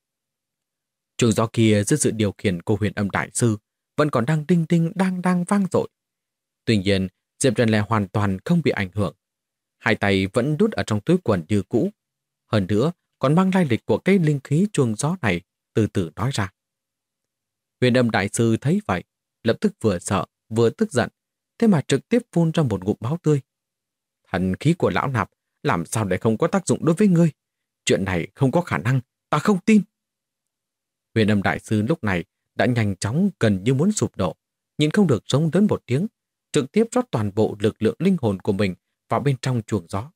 Chuông gió kia dưới sự điều khiển của Huyền Âm Đại Sư vẫn còn đang đinh đinh đang vang dội. Tuy nhiên, Diệp Trần lại hoàn toàn không bị ảnh hưởng. Hai tay vẫn đút ở trong túi quần như cũ. Hơn nữa, còn mang lai lịch của cái linh khí chuông gió này từ từ nói ra. Huyền Âm Đại Sư thấy vậy, lập tức vừa sợ, vừa tức giận, thế mà trực tiếp phun ra một ngụm máu tươi. Thần khí của lão nạp làm sao để không có tác dụng đối với ngươi? Chuyện này không có khả năng, ta không tin. Huyền Âm Đại Sư lúc này đã nhanh chóng gần như muốn sụp đổ, nhìn không được giống lớn một tiếng, trực tiếp rót toàn bộ lực lượng linh hồn của mình vào bên trong chuông gió.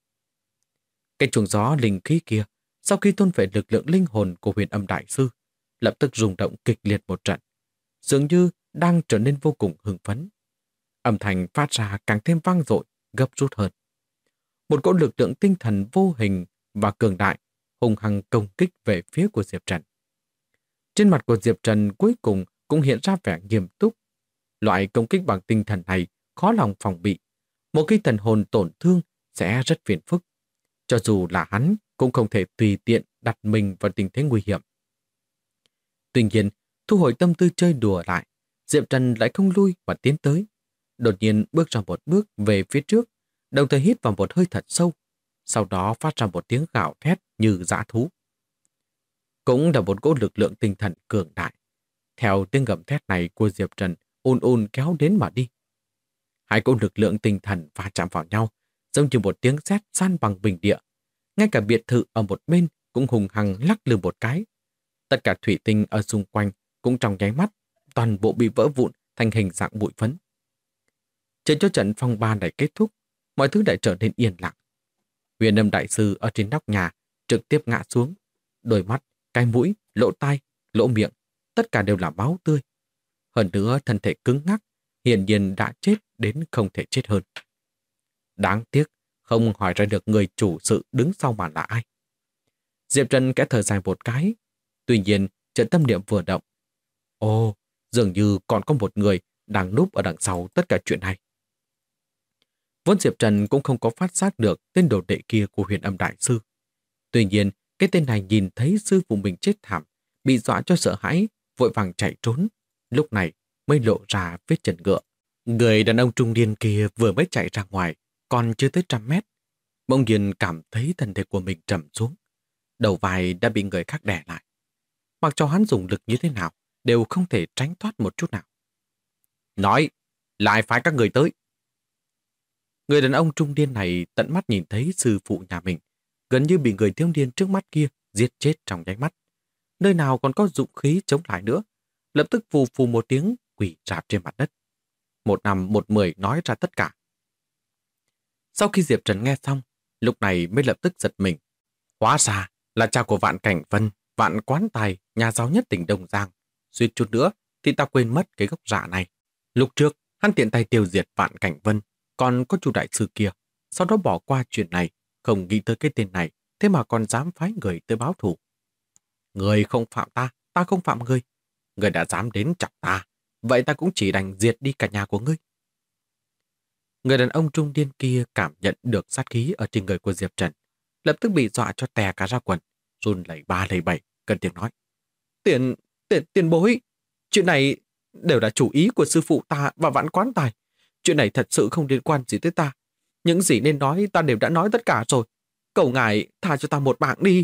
Cái chuông gió linh khí kia, sau khi thôn phệ lực lượng linh hồn của Huyền Âm Đại Sư, lập tức rung động kịch liệt một trận, dường như đang trở nên vô cùng hưng phấn. Âm thanh phát ra càng thêm vang dội, gấp rút hơn. Một cỗ lực lượng tinh thần vô hình và cường đại hùng hăng công kích về phía của Diệp Trần. Trên mặt của Diệp Trần cuối cùng cũng hiện ra vẻ nghiêm túc. Loại công kích bằng tinh thần này khó lòng phòng bị. Một khi thần hồn tổn thương sẽ rất phiền phức. Cho dù là hắn cũng không thể tùy tiện đặt mình vào tình thế nguy hiểm. Tuy nhiên, thu hồi tâm tư chơi đùa lại, Diệp Trần lại không lui và tiến tới. Đột nhiên bước ra một bước về phía trước, đồng thời hít vào một hơi thật sâu, sau đó phát ra một tiếng gào thét như dã thú. Cũng là một cỗ lực lượng tinh thần cường đại. Theo tiếng gầm thét này của Diệp Trần ùn kéo đến mà đi. Hai cỗ lực lượng tinh thần va chạm vào nhau, giống như một tiếng sét san bằng bình địa. Ngay cả biệt thự ở một bên cũng hùng hăng lắc lư một cái. Tất cả thủy tinh ở xung quanh cũng trong nháy mắt, toàn bộ bị vỡ vụn thành hình dạng bụi phấn. Chờ cho trận phong ba này kết thúc, mọi thứ lại trở nên yên lặng. Huyền Âm Đại Sư ở trên nóc nhà trực tiếp ngã xuống. Đôi mắt, cái mũi, lỗ tai, lỗ miệng, tất cả đều là máu tươi. Hơn nữa thân thể cứng ngắc, hiển nhiên đã chết đến không thể chết hơn. Đáng tiếc, không hỏi ra được người chủ sự đứng sau màn là ai. Diệp Trần kẽ thở dài một cái. Tuy nhiên, trận tâm niệm vừa động. Ồ, dường như còn có một người đang núp ở đằng sau tất cả chuyện này. Vốn Diệp Trần cũng không có phát giác được tên đồ đệ kia của Huyền Âm Đại Sư. Tuy nhiên, cái tên này nhìn thấy sư phụ mình chết thảm, bị dọa cho sợ hãi, vội vàng chạy trốn. Lúc này mới lộ ra vết chân ngựa. Người đàn ông trung niên kia vừa mới chạy ra ngoài, còn chưa tới 100 mét. Bỗng nhiên cảm thấy thân thể của mình trầm xuống. Đầu vai đã bị người khác đè lại. Mặc cho hắn dùng lực như thế nào, đều không thể tránh thoát một chút nào. Nói, lại phái các người tới. Người đàn ông trung niên này tận mắt nhìn thấy sư phụ nhà mình, gần như bị người thiếu niên trước mắt kia giết chết trong nháy mắt. Nơi nào còn có dụng khí chống lại nữa, lập tức phù phù một tiếng quỳ rạp trên mặt đất. 1-5-1-10 nói ra tất cả. Sau khi Diệp Trần nghe xong, lúc này mới lập tức giật mình. Hóa ra là cha của Vạn Cảnh Vân, Vạn Quán Tài, nhà giàu nhất tỉnh Đông Giang. Suýt chút nữa thì ta quên mất cái gốc rạ này. Lúc trước, hắn tiện tay tiêu diệt Vạn Cảnh Vân, còn có chu đại sư kia. Sau đó bỏ qua chuyện này, không nghĩ tới cái tên này, thế mà còn dám phái người tới báo thù. Người không phạm ta, ta không phạm ngươi. Ngươi đã dám đến chọc ta, vậy ta cũng chỉ đành diệt đi cả nhà của ngươi. Người đàn ông trung niên kia cảm nhận được sát khí ở trên người của Diệp Trần, lập tức bị dọa cho tè cả ra quần, run lẩy ba lẩy bẩy, cất tiếng nói: Tiền bối, chuyện này đều là chủ ý của sư phụ ta và Vạn Quán Tài. Chuyện này thật sự không liên quan gì tới ta. Những gì nên nói ta đều đã nói tất cả rồi. Cầu ngài tha cho ta một mạng đi.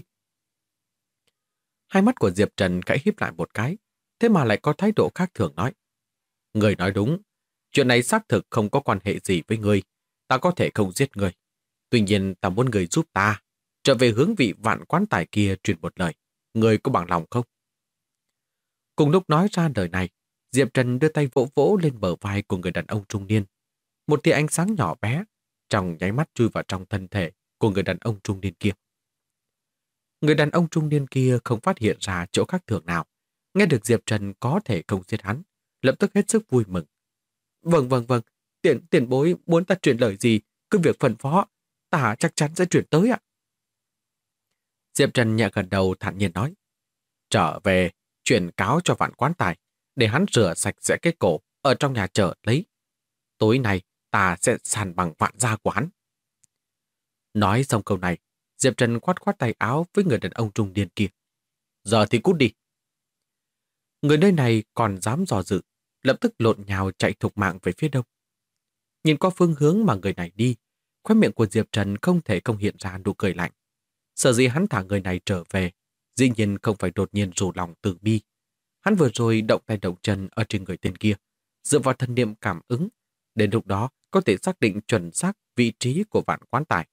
Hai mắt của Diệp Trần khẽ híp lại một cái, thế mà lại có thái độ khác thường nói: Người nói đúng, chuyện này xác thực không có quan hệ gì với ngươi. Ta có thể không giết ngươi. Tuy nhiên ta muốn người giúp ta trở về hướng vị Vạn Quán Tài kia truyền một lời. Người có bằng lòng không? Cùng lúc nói ra lời này, Diệp Trần đưa tay vỗ vỗ lên bờ vai của người đàn ông trung niên. Một tia ánh sáng nhỏ bé trong nháy mắt chui vào trong thân thể của người đàn ông trung niên kia. Người đàn ông trung niên kia không phát hiện ra chỗ khác thường nào. Nghe được Diệp Trần có thể không giết hắn, lập tức hết sức vui mừng. Vâng, tiền bối muốn ta truyền lời gì, cứ việc phân phó, ta chắc chắn sẽ truyền tới ạ. Diệp Trần nhẹ gật đầu thản nhiên nói: Trở về, chuyển cáo cho Vạn Quán Tài, để hắn rửa sạch sẽ cái cổ ở trong nhà chợ lấy. Tối nay ta sẽ sàn bằng vạn gia của hắn. Nói xong câu này, Diệp Trần khoát khoát tay áo với người đàn ông trung niên kia. Giờ thì cút đi. Người nơi này còn dám dò dự, lập tức lộn nhào chạy thục mạng về phía đông. Nhìn qua phương hướng mà người này đi, khóe miệng của Diệp Trần không thể không hiện ra nụ cười lạnh. Sở dĩ hắn thả người này trở về, dĩ nhiên không phải đột nhiên rủ lòng từ bi. Hắn vừa rồi động tay động chân ở trên người tên kia, dựa vào thần niệm cảm ứng, đến lúc đó có thể xác định chuẩn xác vị trí của Vạn Quán Tài.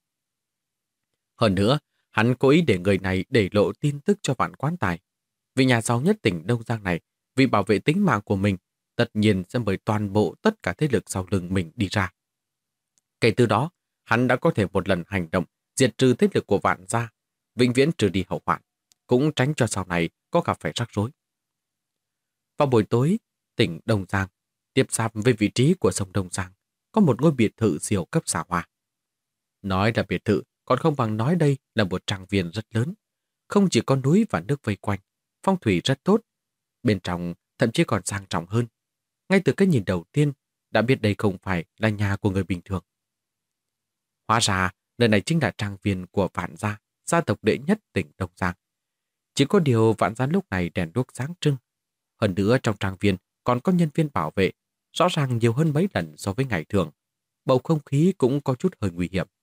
Hơn nữa, hắn cố ý để người này để lộ tin tức cho Vạn Quán Tài. Vì nhà giàu nhất tỉnh Đông Giang này, vì bảo vệ tính mạng của mình, tất nhiên sẽ mời toàn bộ tất cả thế lực sau lưng mình đi ra. Kể từ đó, hắn đã có thể một lần hành động diệt trừ thế lực của Vạn gia, vĩnh viễn trừ đi hậu hoạn, cũng tránh cho sau này có gặp phải rắc rối. Vào buổi tối, tỉnh Đông Giang, tiếp giáp với vị trí của sông Đông Giang, có một ngôi biệt thự siêu cấp xa hoa. Nói là biệt thự, còn không bằng nói đây là một trang viên rất lớn. Không chỉ có núi và nước vây quanh, phong thủy rất tốt. Bên trong thậm chí còn sang trọng hơn. Ngay từ cái nhìn đầu tiên, đã biết đây không phải là nhà của người bình thường. Hóa ra, nơi này chính là trang viên của Vạn gia, gia tộc đệ nhất tỉnh Đông Giang. Chỉ có điều Vạn gia lúc này đèn đuốc sáng trưng. Hơn nữa trong trang viên còn có nhân viên bảo vệ, rõ ràng nhiều hơn mấy lần so với ngày thường. Bầu không khí cũng có chút hơi nguy hiểm.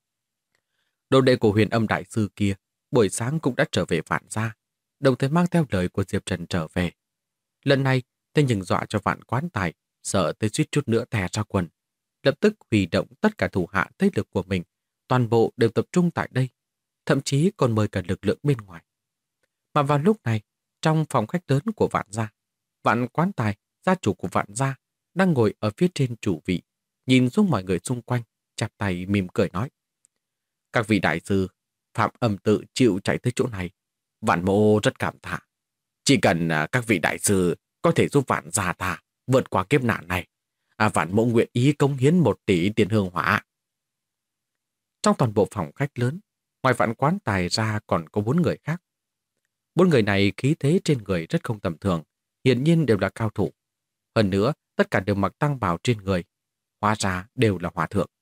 Đồ đệ của Huyền Âm đại sư kia buổi sáng cũng đã trở về Vạn gia, đồng thời mang theo lời của Diệp Trần trở về. Lần này, thế nhưng dọa cho Vạn Quán Tài, sợ tới suýt chút nữa thè ra quần. Lập tức huy động tất cả thủ hạ thế lực của mình, toàn bộ đều tập trung tại đây, thậm chí còn mời cả lực lượng bên ngoài. Mà vào lúc này, trong phòng khách lớn của Vạn gia, Vạn Quán Tài, gia chủ của Vạn gia, đang ngồi ở phía trên chủ vị, nhìn xuống mọi người xung quanh, chắp tay mỉm cười nói: Các vị đại sư, Phạm Âm tự chịu chạy tới chỗ này, Vạn mộ rất cảm tạ. Chỉ cần các vị đại sư có thể giúp Vạn gia ta vượt qua kiếp nạn này, Vạn mộ nguyện ý cống hiến 1 tỷ tiền hương hỏa. Trong toàn bộ phòng khách lớn, ngoài Vạn Quán Tài ra còn có 4 người khác. 4 người này khí thế trên người rất không tầm thường, hiển nhiên đều là cao thủ. Hơn nữa, tất cả đều mặc tăng bào trên người, hóa ra đều là hòa thượng.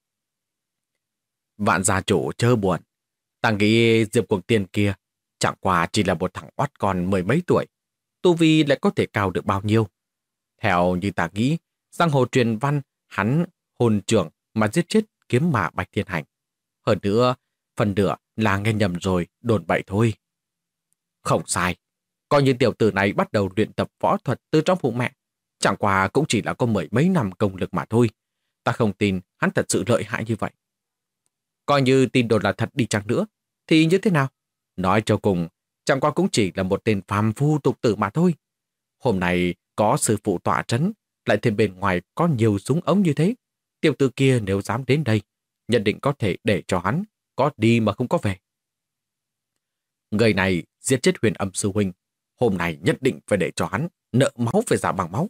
Vạn gia chủ chớ buồn, ta nghĩ Diệp Cuồng Tiên kia chẳng qua chỉ là một thằng oát con 10 mấy tuổi, tu vi lại có thể cao được bao nhiêu. Theo như ta nghĩ, giang hồ truyền văn hắn hồn trưởng mà giết chết kiếm mà Bạch Thiên Hành. Hơn nữa, phần nửa là nghe nhầm rồi, đồn bậy thôi. Không sai, coi như tiểu tử này bắt đầu luyện tập võ thuật từ trong bụng mẹ, chẳng qua cũng chỉ là có 10 mấy năm công lực mà thôi. Ta không tin hắn thật sự lợi hại như vậy. Coi như tin đồn là thật đi chăng nữa, thì như thế nào? Nói cho cùng, chẳng qua cũng chỉ là một tên phàm phu tục tử mà thôi. Hôm nay có sư phụ tọa trấn, lại thêm bên ngoài có nhiều súng ống như thế. Tiểu tử kia nếu dám đến đây, nhận định có thể để cho hắn có đi mà không có về. Người này giết chết Huyền Âm sư huynh, hôm nay nhất định phải để cho hắn nợ máu phải trả bằng máu.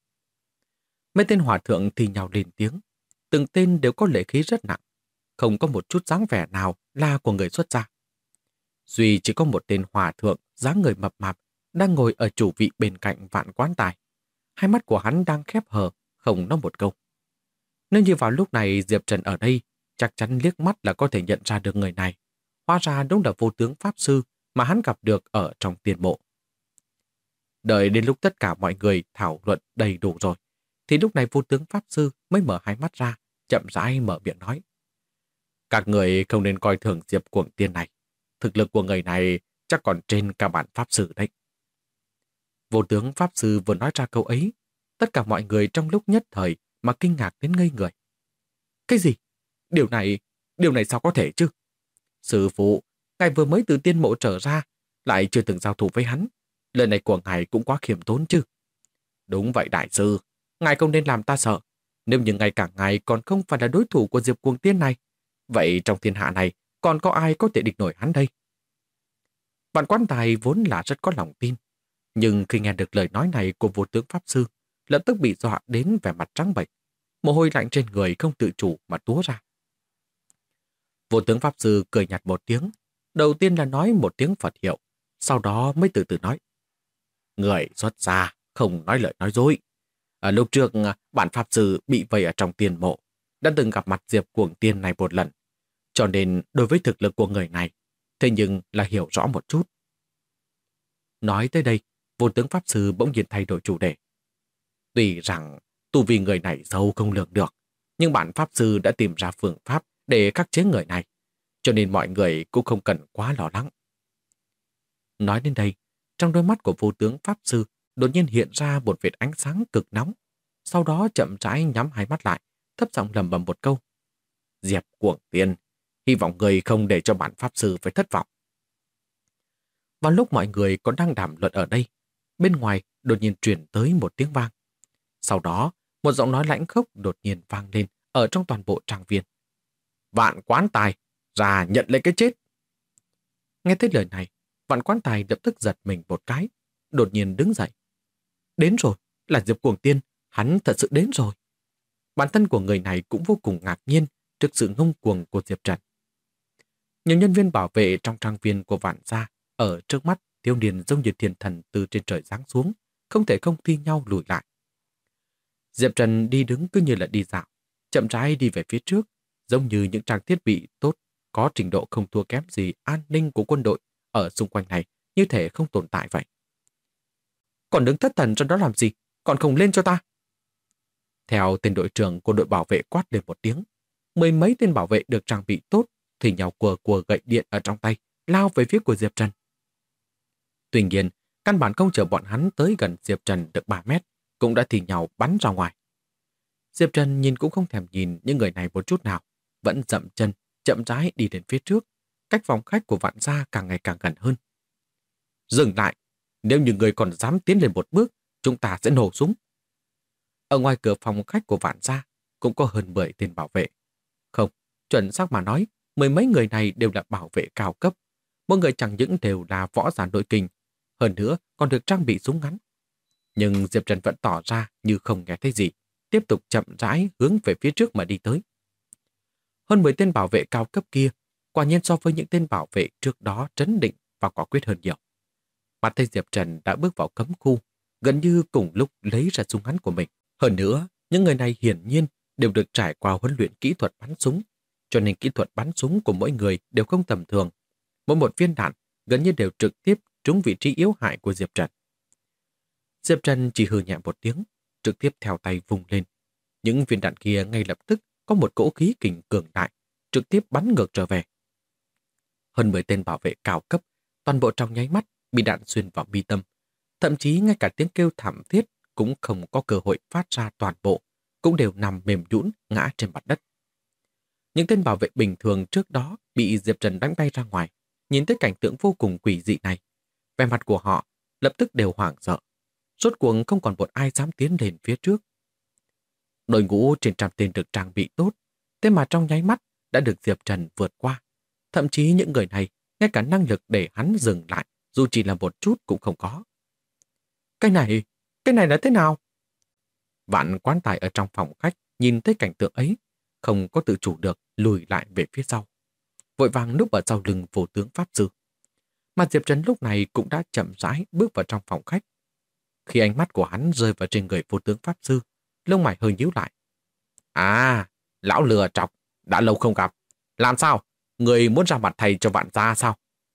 Mấy tên hòa thượng thì nhào lên tiếng, từng tên đều có lệ khí rất nặng, không có một chút dáng vẻ nào là của người xuất gia. Duy chỉ có một tên hòa thượng dáng người mập mạp đang ngồi ở chủ vị bên cạnh Vạn Quán Tài. Hai mắt của hắn đang khép hờ, không nói một câu. Nếu như vào lúc này Diệp Trần ở đây, chắc chắn liếc mắt là có thể nhận ra được người này. Hóa ra đúng là vô tướng Pháp Sư mà hắn gặp được ở trong tiền mộ. Đợi đến lúc tất cả mọi người thảo luận đầy đủ rồi, thì lúc này vô tướng Pháp Sư mới mở hai mắt ra, chậm rãi mở miệng nói. Các người không nên coi thường Diệp Cuồng Tiên này. Thực lực của người này chắc còn trên cả bản Pháp Sư đấy. Vô tướng Pháp Sư vừa nói ra câu ấy, tất cả mọi người trong lúc nhất thời mà kinh ngạc đến ngây người. Cái gì? Điều này sao có thể chứ? Sư phụ, ngài vừa mới từ tiên mộ trở ra, lại chưa từng giao thủ với hắn. Lời này của ngài cũng quá khiêm tốn chứ. Đúng vậy đại sư, ngài không nên làm ta sợ. Nếu như ngay cả ngài còn không phải là đối thủ của Diệp Cuồng Tiên này, vậy trong thiên hạ này còn có ai có thể địch nổi hắn đây? Vạn Quán Tài vốn là rất có lòng tin, nhưng khi nghe được lời nói này của vô tướng Pháp Sư, lập tức bị dọa đến vẻ mặt trắng bệch, mồ hôi lạnh trên người không tự chủ mà túa ra. Vô tướng Pháp Sư cười nhạt một tiếng, đầu tiên là nói một tiếng Phật hiệu, sau đó mới từ từ nói. Người xuất gia, không nói lời nói dối. Ở lúc trước, bản Pháp Sư bị vây ở trong tiền mộ, đã từng gặp mặt Diệp Cuồng Tiên này một lần, cho nên đối với thực lực của người này, thế nhưng là hiểu rõ một chút. Nói tới đây, vô tướng Pháp Sư bỗng nhiên thay đổi chủ đề. Tuy rằng tu vi người này sâu không lường được, nhưng bản Pháp Sư đã tìm ra phương pháp để khắc chế người này, cho nên mọi người cũng không cần quá lo lắng. Nói đến đây, trong đôi mắt của vô tướng Pháp Sư đột nhiên hiện ra một vệt ánh sáng cực nóng, sau đó chậm rãi nhắm hai mắt lại, thấp giọng lẩm bẩm một câu. Diệp Cuồng Tiên, hy vọng người không để cho bản Pháp Sư phải thất vọng. Vào lúc mọi người còn đang đàm luận ở đây, bên ngoài đột nhiên truyền tới một tiếng vang. Sau đó, một giọng nói lãnh khốc đột nhiên vang lên ở trong toàn bộ trang viên. Vạn Quán Tài, ra nhận lấy cái chết. Nghe thấy lời này, Vạn Quán Tài lập tức giật mình một cái, đột nhiên đứng dậy. Đến rồi, là Diệp Cuồng Tiên, hắn thật sự đến rồi. Bản thân của người này cũng vô cùng ngạc nhiên trước sự ngông cuồng của Diệp Trần. Nhiều nhân viên bảo vệ trong trang viên của Vạn gia ở trước mắt thiếu niên giống như thiên thần từ trên trời giáng xuống, không thể không thi nhau lùi lại. Diệp Trần đi đứng cứ như là đi dạo, chậm rãi đi về phía trước, giống như những trang thiết bị tốt, có trình độ không thua kém gì an ninh của quân đội ở xung quanh này, như thể không tồn tại vậy. Còn đứng thất thần trong đó làm gì? Còn không lên cho ta? Theo tên đội trưởng của đội bảo vệ quát lên một tiếng, mười mấy tên bảo vệ được trang bị tốt thì nhào cùa gậy điện ở trong tay, lao về phía của Diệp Trần. Tuy nhiên, căn bản không chờ bọn hắn tới gần Diệp Trần được 3 mét, cũng đã thì nhào bắn ra ngoài. Diệp Trần nhìn cũng không thèm nhìn những người này một chút nào, vẫn dậm chân, chậm rãi đi đến phía trước, cách phòng khách của Vạn gia càng ngày càng gần hơn. Dừng lại, nếu như người còn dám tiến lên một bước, chúng ta sẽ nổ súng. Ở ngoài cửa phòng khách của Vạn gia cũng có hơn 10 tên bảo vệ. Không, chuẩn xác mà nói, mười mấy người này đều là bảo vệ cao cấp. Mỗi người chẳng những đều là võ giả nội kình, hơn nữa còn được trang bị súng ngắn. Nhưng Diệp Trần vẫn tỏ ra như không nghe thấy gì, tiếp tục chậm rãi hướng về phía trước mà đi tới. Hơn 10 tên bảo vệ cao cấp kia, quả nhiên so với những tên bảo vệ trước đó trấn định và quả quyết hơn nhiều. Mặt thấy Diệp Trần đã bước vào cấm khu, gần như cùng lúc lấy ra súng ngắn của mình. Hơn nữa, những người này hiển nhiên đều được trải qua huấn luyện kỹ thuật bắn súng, cho nên kỹ thuật bắn súng của mỗi người đều không tầm thường. Mỗi một viên đạn gần như đều trực tiếp trúng vị trí yếu hại của Diệp Trần. Diệp Trần chỉ hừ nhẹ một tiếng, trực tiếp theo tay vung lên. Những viên đạn kia ngay lập tức có một cỗ khí kình cường đại, trực tiếp bắn ngược trở về. Hơn 10 tên bảo vệ cao cấp, toàn bộ trong nháy mắt bị đạn xuyên vào mi tâm. Thậm chí ngay cả tiếng kêu thảm thiết cũng không có cơ hội phát ra toàn bộ, cũng đều nằm mềm nhũn ngã trên mặt đất. Những tên bảo vệ bình thường trước đó bị Diệp Trần đánh bay ra ngoài, nhìn thấy cảnh tượng vô cùng quỷ dị này, vẻ mặt của họ lập tức đều hoảng sợ. Rốt cuộc không còn một ai dám tiến lên phía trước. Đội ngũ trên trăm tên được trang bị tốt, thế mà trong nháy mắt đã được Diệp Trần vượt qua. Thậm chí những người này ngay cả năng lực để hắn dừng lại, dù chỉ là một chút cũng không có. Cái này là thế nào? Vạn quan tài ở trong phòng khách nhìn thấy cảnh tượng ấy, không có tự chủ được lùi lại về phía sau. Vội vàng núp ở sau lưng vô tướng pháp sư. Mà Diệp Trần lúc này cũng đã chậm rãi bước vào trong phòng khách. Khi ánh mắt của hắn rơi vào trên người vô tướng pháp sư, lông mày hơi nhíu lại. À, lão lừa chọc, đã lâu không gặp. Làm sao? Người muốn ra mặt thầy cho vạn gia sao?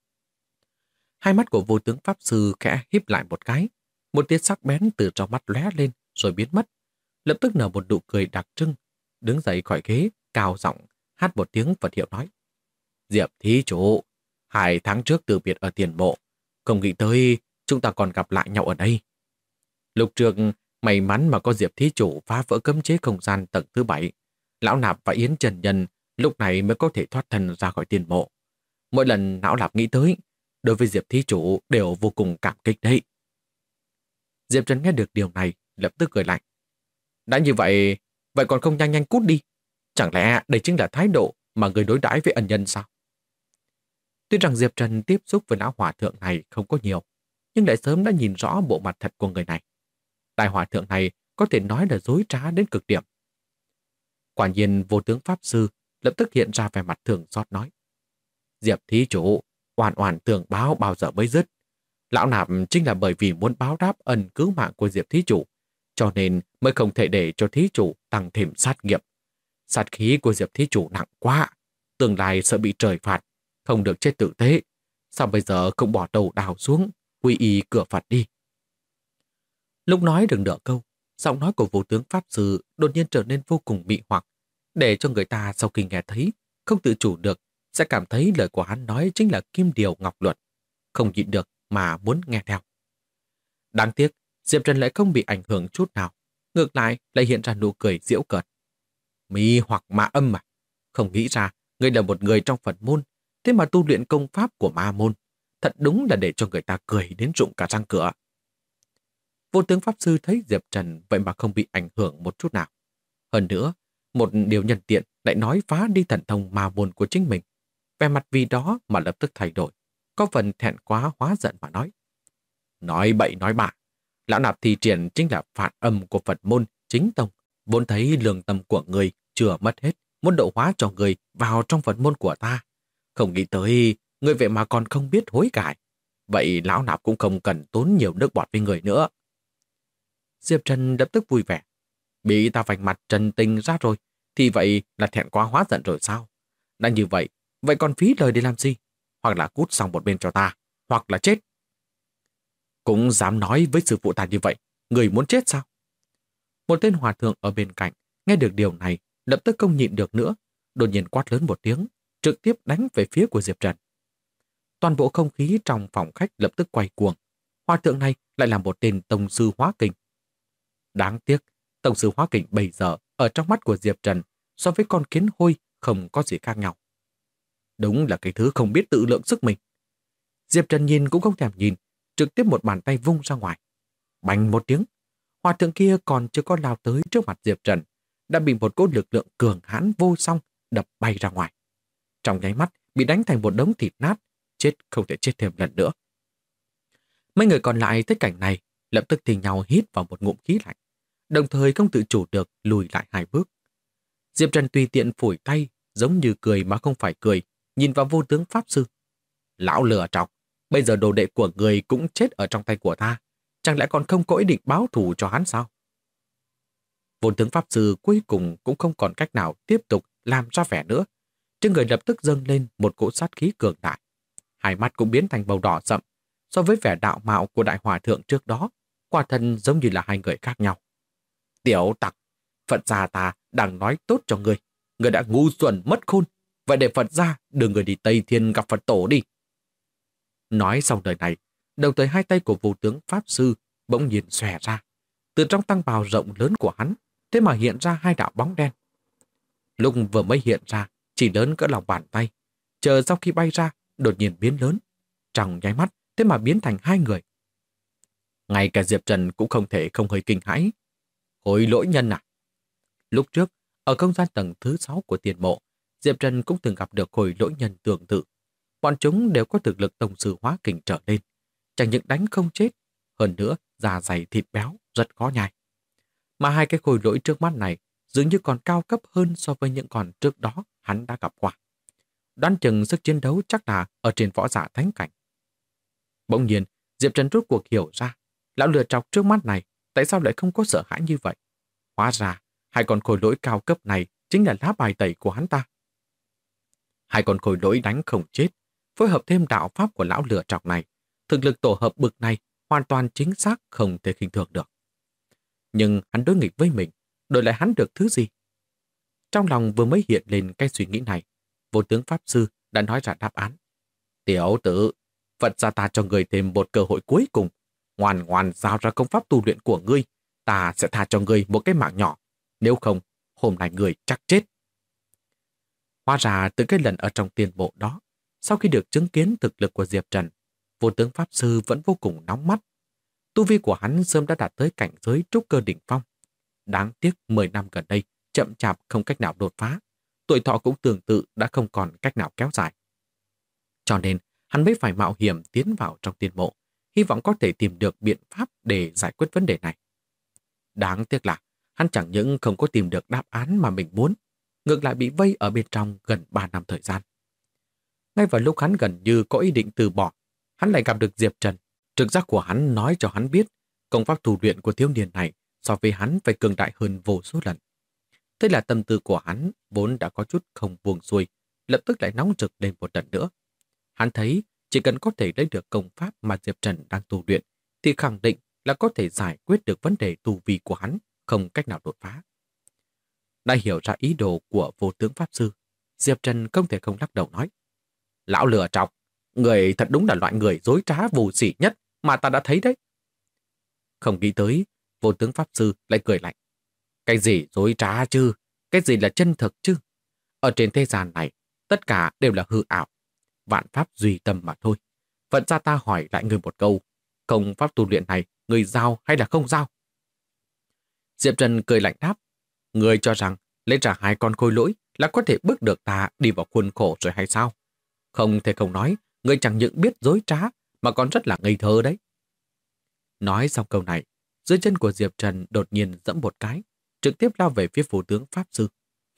Hai mắt của vô tướng pháp sư khẽ híp lại một cái. Một tia sắc bén từ trong mắt lóe lên rồi biến mất. Lập tức nở một nụ cười đặc trưng. Đứng dậy khỏi ghế, cao giọng hát một tiếng Phật hiệu nói. Diệp thí chủ, 2 tháng trước từ biệt ở tiền mộ. Không nghĩ tới chúng ta còn gặp lại nhau ở đây. Lúc trước, may mắn mà có Diệp thí chủ phá vỡ cấm chế không gian tầng thứ 7. Lão Nạp và Yến Trần Nhân lúc này mới có thể thoát thân ra khỏi tiền mộ. Mỗi lần Lão Nạp nghĩ tới, đối với Diệp thí chủ đều vô cùng cảm kích đấy. Diệp Trần nghe được điều này, lập tức cười lạnh. Đã như vậy, vậy còn không nhanh nhanh cút đi. Chẳng lẽ đây chính là thái độ mà người đối đãi với ân nhân sao? Tuy rằng Diệp Trần tiếp xúc với lão hòa thượng này không có nhiều, nhưng lại sớm đã nhìn rõ bộ mặt thật của người này. Đại hòa thượng này có thể nói là dối trá đến cực điểm. Quả nhiên vô tướng pháp sư lập tức hiện ra vẻ mặt thường xót nói. Diệp thí chủ, oan oan tường báo bao giờ mới dứt. Lão Nạp chính là bởi vì muốn báo đáp ân cứu mạng của Diệp thí chủ, cho nên mới không thể để cho thí chủ tăng thêm sát nghiệp. Sát khí của Diệp thí chủ nặng quá, tương lai sợ bị trời phạt, không được chết tử tế. Sao bây giờ không bỏ đầu đào xuống, quy y cửa Phật đi? Lúc nói được nửa câu, giọng nói của vô tướng pháp sư đột nhiên trở nên vô cùng mị hoặc, để cho người ta sau khi nghe thấy, không tự chủ được, sẽ cảm thấy lời của hắn nói chính là kim điều ngọc luật, không nhịn được mà muốn nghe theo. Đáng tiếc, Diệp Trần lại không bị ảnh hưởng chút nào, ngược lại lại hiện ra nụ cười giễu cợt. Mị hoặc ma âm mà, không nghĩ ra ngươi là một người trong Phật môn, thế mà tu luyện công pháp của ma môn, thật đúng là để cho người ta cười đến rụng cả răng cửa. Vô tướng pháp sư thấy Diệp Trần vậy mà không bị ảnh hưởng một chút nào. Hơn nữa, một điều nhân tiện lại nói phá đi thần thông ma môn của chính mình. Vẻ mặt vì đó mà lập tức thay đổi, có phần thẹn quá hóa giận mà nói. Nói bậy nói bạ, Lão Nạp thi triển chính là phản âm của Phật môn chính tông, vốn thấy lương tâm của người chưa mất hết, muốn độ hóa cho người vào trong Phật môn của ta. Không nghĩ tới người vậy mà còn không biết hối cải. Vậy Lão Nạp cũng không cần tốn nhiều nước bọt với người nữa. Diệp Trần lập tức vui vẻ. Bị ta vạch mặt trần tình ra rồi, thì vậy là thẹn quá hóa giận rồi sao? Đã như vậy, vậy còn phí lời để làm gì? Hoặc là cút sang một bên cho ta, hoặc là chết. Cũng dám nói với sư phụ ta như vậy, người muốn chết sao? Một tên hòa thượng ở bên cạnh, nghe được điều này, lập tức không nhịn được nữa, đột nhiên quát lớn một tiếng, trực tiếp đánh về phía của Diệp Trần. Toàn bộ không khí trong phòng khách lập tức quay cuồng. Hòa thượng này lại là một tên tông sư hóa kình. Đáng tiếc, tông sư hóa kình bây giờ ở trong mắt của Diệp Trần so với con kiến hôi không có gì khác nhau. Đúng là cái thứ không biết tự lượng sức mình. Diệp Trần nhìn cũng không thèm nhìn, trực tiếp một bàn tay vung ra ngoài. Bành một tiếng, hòa thượng kia còn chưa có lao tới trước mặt Diệp Trần, đã bị một cỗ lực lượng cường hãn vô song đập bay ra ngoài. Trong nháy mắt bị đánh thành một đống thịt nát, chết không thể chết thêm lần nữa. Mấy người còn lại thấy cảnh này, lập tức thì nhau hít vào một ngụm khí lạnh, đồng thời không tự chủ được lùi lại 2 bước. Diệp Trần tùy tiện phủi tay, giống như cười mà không phải cười, nhìn vào vô tướng pháp sư. Lão lừa trọc, bây giờ đồ đệ của người cũng chết ở trong tay của ta, chẳng lẽ còn không có ý định báo thù cho hắn sao? Vô tướng pháp sư cuối cùng cũng không còn cách nào tiếp tục làm ra vẻ nữa. Trên người lập tức dâng lên một cỗ sát khí cường đại. Hai mắt cũng biến thành màu đỏ sậm, so với vẻ đạo mạo của đại hòa thượng trước đó, quả thân giống như là hai người khác nhau. Tiểu tặc, Phật gia ta đang nói tốt cho người đã ngu xuẩn mất khôn, vậy để Phật gia đưa người đi Tây Thiên gặp Phật tổ đi. Nói xong lời này, đồng thời hai tay của vô tướng pháp sư bỗng nhiên xòe ra. Từ trong tăng bào rộng lớn của hắn, thế mà hiện ra 2 đạo bóng đen. Lúc vừa mới hiện ra, chỉ lớn cỡ lòng bàn tay, chờ sau khi bay ra, đột nhiên biến lớn. Trong nháy mắt, thế mà biến thành 2 người. Ngay cả Diệp Trần cũng không thể không hơi kinh hãi. Hối lỗi nhân à? Lúc trước, ở không gian tầng thứ 6 của tiền mộ, Diệp Trần cũng từng gặp được hồi lỗi nhân tương tự. bọn chúng đều có thực lực tông sư hóa kình trở lên. Chẳng những đánh không chết, hơn nữa da dày thịt béo, rất khó nhai. Mà hai cái khôi lỗi trước mắt này dường như còn cao cấp hơn so với những con trước đó hắn đã gặp qua. Đoán chừng sức chiến đấu chắc là ở trên võ giả thánh cảnh. Bỗng nhiên, Diệp Trần rốt cuộc hiểu ra, lão lừa chọc trước mắt này tại sao lại không có sợ hãi như vậy. Hóa ra, hai con khôi lỗi cao cấp này chính là lá bài tẩy của hắn ta. Hai con khôi lỗi đánh không chết, phối hợp thêm đạo pháp của lão lừa chọc này, thực lực tổ hợp bực này hoàn toàn chính xác không thể khinh thường được. Nhưng hắn đối nghịch với mình, đổi lại hắn được thứ gì? Trong lòng vừa mới hiện lên cái suy nghĩ này, Vô Tướng Pháp Sư đã nói ra đáp án. Tiểu tử, Phật gia ta cho người thêm một cơ hội cuối cùng. Ngoan ngoan giao ra công pháp tu luyện của ngươi, ta sẽ tha cho ngươi một cái mạng nhỏ. Nếu không, hôm nay ngươi chắc chết. Hóa ra từ cái lần ở trong tiền bộ đó, sau khi được chứng kiến thực lực của Diệp Trần, Vô Tướng Pháp Sư vẫn vô cùng nóng mắt. Tu vi của hắn sớm đã đạt tới cảnh giới trúc cơ đỉnh phong. Đáng tiếc 10 năm gần đây, chậm chạp không cách nào đột phá. Tuổi thọ cũng tương tự đã không còn cách nào kéo dài. Cho nên, hắn mới phải mạo hiểm tiến vào trong tiên mộ, hy vọng có thể tìm được biện pháp để giải quyết vấn đề này. Đáng tiếc là, hắn chẳng những không có tìm được đáp án mà mình muốn, ngược lại bị vây ở bên trong gần 3 năm thời gian. Ngay vào lúc hắn gần như có ý định từ bỏ, hắn lại gặp được Diệp Trần. Trực giác của hắn nói cho hắn biết, công pháp tu luyện của thiếu niên này so với hắn phải cường đại hơn vô số lần. Thế là tâm tư của hắn vốn đã có chút không buông xuôi, lập tức lại nóng rực lên một lần nữa. Hắn thấy chỉ cần có thể lấy được công pháp mà Diệp Trần đang tu luyện, thì khẳng định là có thể giải quyết được vấn đề tu vi của hắn, không cách nào đột phá. Đã hiểu ra ý đồ của Vô Tướng Pháp Sư, Diệp Trần không thể không lắc đầu nói. Lão lừa chọc, người thật đúng là loại người dối trá vô sỉ nhất mà ta đã thấy đấy. Không nghĩ tới, Vô Tướng Pháp Sư lại cười lạnh. Cái gì dối trá chứ? Cái gì là chân thực chứ? Ở trên thế gian này, tất cả đều là hư ảo. Vạn pháp duy tâm mà thôi. Vẫn ra ta hỏi lại người một câu. Công pháp tu luyện này, người giao hay là không giao? Diệp Trần cười lạnh đáp. Người cho rằng lấy ra hai con khôi lỗi là có thể bước được ta đi vào khuôn khổ rồi hay sao? Không thể không nói, người chẳng những biết dối trá mà còn rất là ngây thơ đấy. Nói xong câu này, dưới chân của Diệp Trần đột nhiên giẫm một cái, trực tiếp lao về phía Vô Tướng Pháp Sư.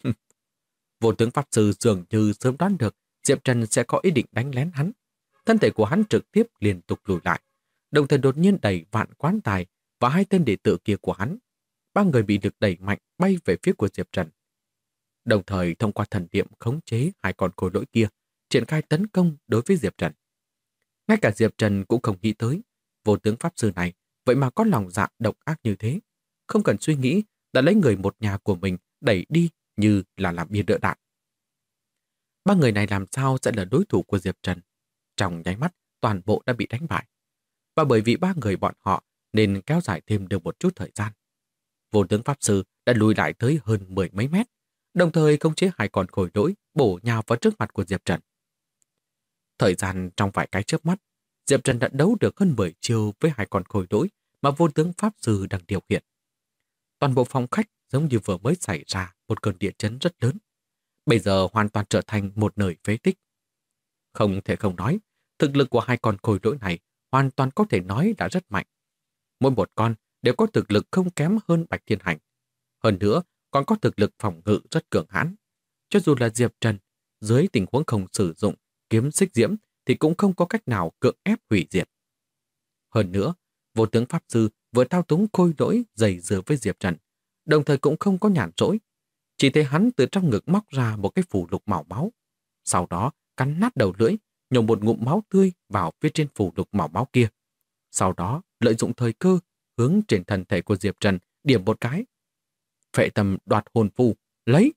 Vô Tướng Pháp Sư dường như sớm đoán được Diệp Trần sẽ có ý định đánh lén hắn. Thân thể của hắn trực tiếp liên tục lùi lại, đồng thời đột nhiên đẩy Vạn Quán Tài và hai tên đệ tử kia của hắn. Ba người bị lực đẩy mạnh bay về phía của Diệp Trần. Đồng thời thông qua thần niệm khống chế hai con khôi lỗi kia, triển khai tấn công đối với Diệp Trần. Ngay cả Diệp Trần cũng không nghĩ tới, Vô Tướng Pháp Sư này vậy mà có lòng dạ độc ác như thế. Không cần suy nghĩ, đã lấy người một nhà của mình đẩy đi như là làm bia đỡ đạn. Ba người này làm sao sẽ là đối thủ của Diệp Trần? Trong nháy mắt, toàn bộ đã bị đánh bại. Và bởi vì ba người bọn họ nên kéo dài thêm được một chút thời gian. Vô Tướng Pháp Sư đã lùi lại tới hơn 10 mấy mét, đồng thời khống chế hai con khôi lỗi bổ nhào vào trước mặt của Diệp Trần. Thời gian trong vài cái chớp mắt, Diệp Trần đã đấu được hơn 10 chiêu với hai con khôi lỗi mà Vô Tướng Pháp Sư đang điều khiển. Toàn bộ phòng khách giống như vừa mới xảy ra một cơn địa chấn rất lớn. Bây giờ hoàn toàn trở thành một nơi phế tích. Không thể không nói, thực lực của hai con khôi lỗi này hoàn toàn có thể nói là rất mạnh. Mỗi một con đều có thực lực không kém hơn Bạch Thiên Hành. Hơn nữa, còn có thực lực phòng ngự rất cường hãn. Cho dù là Diệp Trần, dưới tình huống không sử dụng kiếm xích diễm thì cũng không có cách nào cưỡng ép hủy diệt. Hơn nữa, Vô Tướng Pháp Sư vừa thao túng khôi lỗi giày dừa với Diệp Trần, đồng thời cũng không có nhàn rỗi. Chỉ thấy hắn từ trong ngực móc ra một cái phù lục màu máu. Sau đó, cắn nát đầu lưỡi, nhổ một ngụm máu tươi vào phía trên phù lục màu máu kia. Sau đó, lợi dụng thời cơ, hướng trên thân thể của Diệp Trần điểm một cái. Phệ tâm đoạt hồn phù, lấy!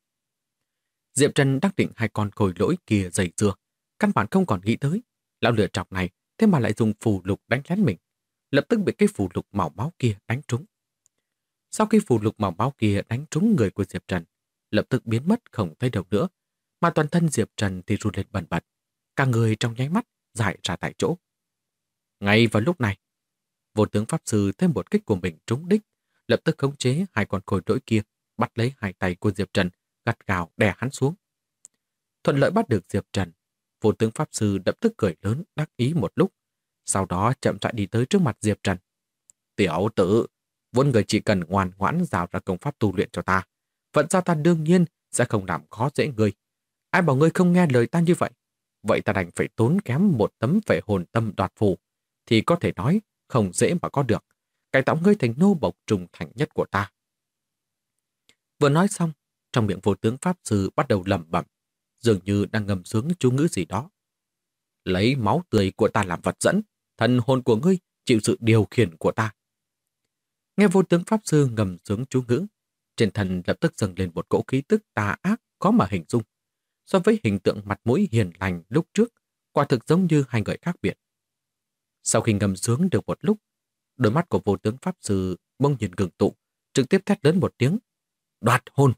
Diệp Trần đắc định hai con khôi lỗi kia giày dừa, căn bản không còn nghĩ tới. Lão lừa chọc này, thế mà lại dùng phù lục đánh lén mình. Lập tức bị cái phù lục màu máu kia đánh trúng. Sau khi phù lục màu máu kia đánh trúng người của Diệp Trần, lập tức biến mất không thấy đâu nữa, mà toàn thân Diệp Trần thì run lên bần bật, cả người trong nháy mắt giải ra tại chỗ. Ngay vào lúc này, Vô Tướng Pháp Sư thêm một kích của mình trúng đích, lập tức khống chế hai con khôi lỗi kia, bắt lấy hai tay của Diệp Trần, gắt gào đè hắn xuống. Thuận lợi bắt được Diệp Trần, Vô tướng Pháp Sư lập tức cười lớn đắc ý một lúc, sau đó chậm rãi đi tới trước mặt Diệp Trần. Tiểu tử, vốn người chỉ cần ngoan ngoãn rào ra công pháp tu luyện cho ta. Vận giao ta đương nhiên sẽ không làm khó dễ ngươi. Ai bảo ngươi không nghe lời ta như vậy? Vậy ta đành phải tốn kém một tấm phệ hồn tâm đoạt phù, thì có thể nói không dễ mà có được. Cải tạo ngươi thành nô bộc trung thành nhất của ta. Vừa nói xong, trong miệng Vô tướng Pháp Sư bắt đầu lẩm bẩm, dường như đang ngâm sướng chú ngữ gì đó. Lấy máu tươi của ta làm vật dẫn, thần hồn của ngươi chịu sự điều khiển của ta. Nghe Vô tướng Pháp Sư ngầm sướng chú ngữ, trên thân lập tức dâng lên một cỗ khí tức tà ác khó mà hình dung. So với hình tượng mặt mũi hiền lành lúc trước, quả thực giống như hai người khác biệt. Sau khi ngầm sướng được một lúc, đôi mắt của Vô tướng Pháp Sư bỗng nhiên ngừng tụ, trực tiếp thét lớn một tiếng, đoạt hồn.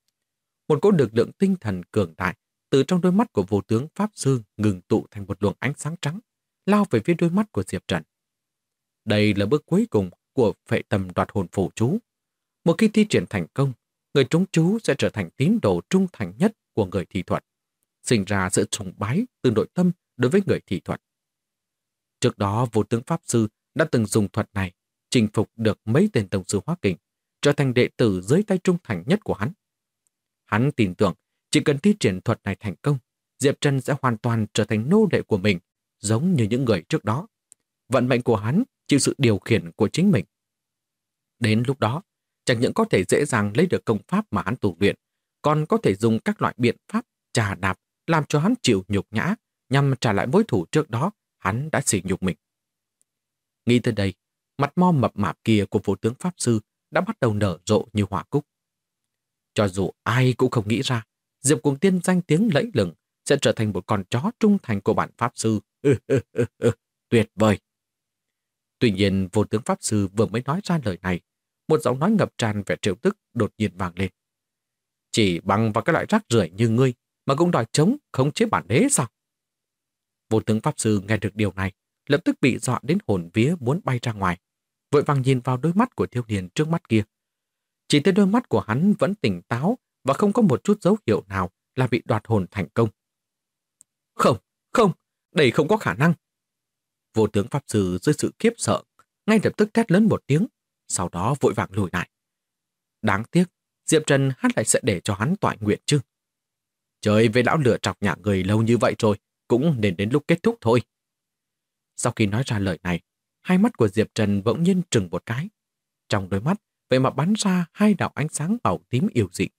Một cỗ lực lượng tinh thần cường đại từ trong đôi mắt của Vô tướng Pháp Sư ngừng tụ thành một luồng ánh sáng trắng, lao về phía đôi mắt của Diệp Trần. Đây là bước cuối cùng của phệ tâm đoạt hồn phù chú. Một khi thi triển thành công, người trúng chú sẽ trở thành tín đồ trung thành nhất của người thi thuật, sinh ra sự sùng bái từ nội tâm đối với người thi thuật. Trước đó, Vô tướng Pháp Sư đã từng dùng thuật này chinh phục được mấy tên tông sư Hóa Kình, trở thành đệ tử dưới tay trung thành nhất của hắn. Hắn tin tưởng chỉ cần thi triển thuật này thành công, Diệp Trần sẽ hoàn toàn trở thành nô lệ của mình, giống như những người trước đó. Vận mệnh của hắn chịu sự điều khiển của chính mình. Đến lúc đó, chẳng những có thể dễ dàng lấy được công pháp mà hắn tu luyện, còn có thể dùng các loại biện pháp trà đạp làm cho hắn chịu nhục nhã, nhằm trả lại mối thù trước đó hắn đã sỉ nhục mình. Nghĩ tới đây, mặt mo mập mạp kia của Vô tướng Pháp Sư đã bắt đầu nở rộ như hỏa cúc. Cho dù ai cũng không nghĩ ra, Diệp Cuồng Tiên danh tiếng lẫy lừng sẽ trở thành một con chó trung thành của bản Pháp Sư. Tuyệt vời! Tuy nhiên, Vô tướng Pháp Sư vừa mới nói ra lời này, một giọng nói ngập tràn vẻ trêu tức đột nhiên vang lên. Chỉ bằng vào cái loại rác rưởi như ngươi mà cũng đòi chống khống chế bản đế sao? Vô tướng Pháp Sư nghe được điều này, lập tức bị dọa đến hồn vía muốn bay ra ngoài, vội vàng nhìn vào đôi mắt của thiếu niên trước mắt kia. Chỉ thấy đôi mắt của hắn vẫn tỉnh táo và không có một chút dấu hiệu nào là bị đoạt hồn thành công. Không, không, đây không có khả năng. Vô tướng Pháp Sư dưới sự khiếp sợ, ngay lập tức thét lớn một tiếng, sau đó vội vàng lùi lại. Đáng tiếc, Diệp Trần hát lại sẽ để cho hắn toại nguyện chứ. Trời, với lão lửa chọc nhà người lâu như vậy rồi, cũng nên đến lúc kết thúc thôi. Sau khi nói ra lời này, hai mắt của Diệp Trần bỗng nhiên trừng một cái. Trong đôi mắt, vậy mà bắn ra hai đạo ánh sáng màu tím yêu dị.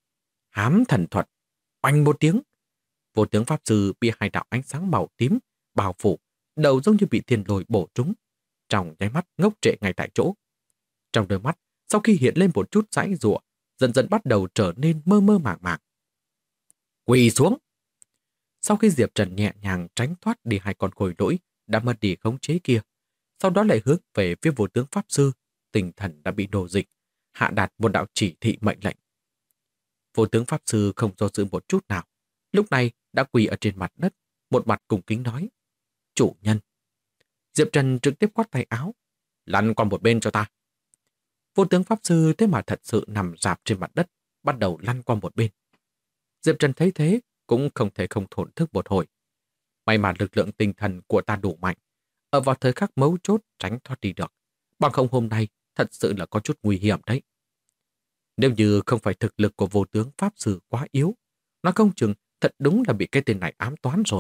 Hám thần thuật, oanh một tiếng. Vô tướng Pháp Sư bị hai đạo ánh sáng màu tím bao phủ, đầu giống như bị thiên lôi bổ trúng. Trong nháy mắt ngốc trệ ngay tại chỗ. Trong đôi mắt, sau khi hiện lên một chút giãy giụa, dần dần bắt đầu trở nên mơ mơ màng màng. Quỳ xuống! Sau khi Diệp Trần nhẹ nhàng tránh thoát đi hai con khôi lỗi đã mất đi khống chế kia, sau đó lại hướng về phía Vô tướng Pháp Sư, tinh thần đã bị nổ dịch, hạ đạt một đạo chỉ thị mệnh lệnh. Vô tướng Pháp Sư không do dự một chút nào, lúc này đã quỳ ở trên mặt đất, một mặt cung kính nói: Chủ nhân. Diệp Trần trực tiếp quát tay áo: Lăn qua một bên cho ta. Vô tướng Pháp Sư thế mà thật sự nằm rạp trên mặt đất, bắt đầu lăn qua một bên. Diệp Trần thấy thế cũng không thể không thổn thức một hồi. May mà lực lượng tinh thần của ta đủ mạnh, ở vào thời khắc mấu chốt tránh thoát đi được. Bằng không hôm nay thật sự là có chút nguy hiểm đấy. Nếu như không phải thực lực của Vô tướng Pháp Sư quá yếu, nó không chừng thật đúng là bị cái tên này ám toán rồi.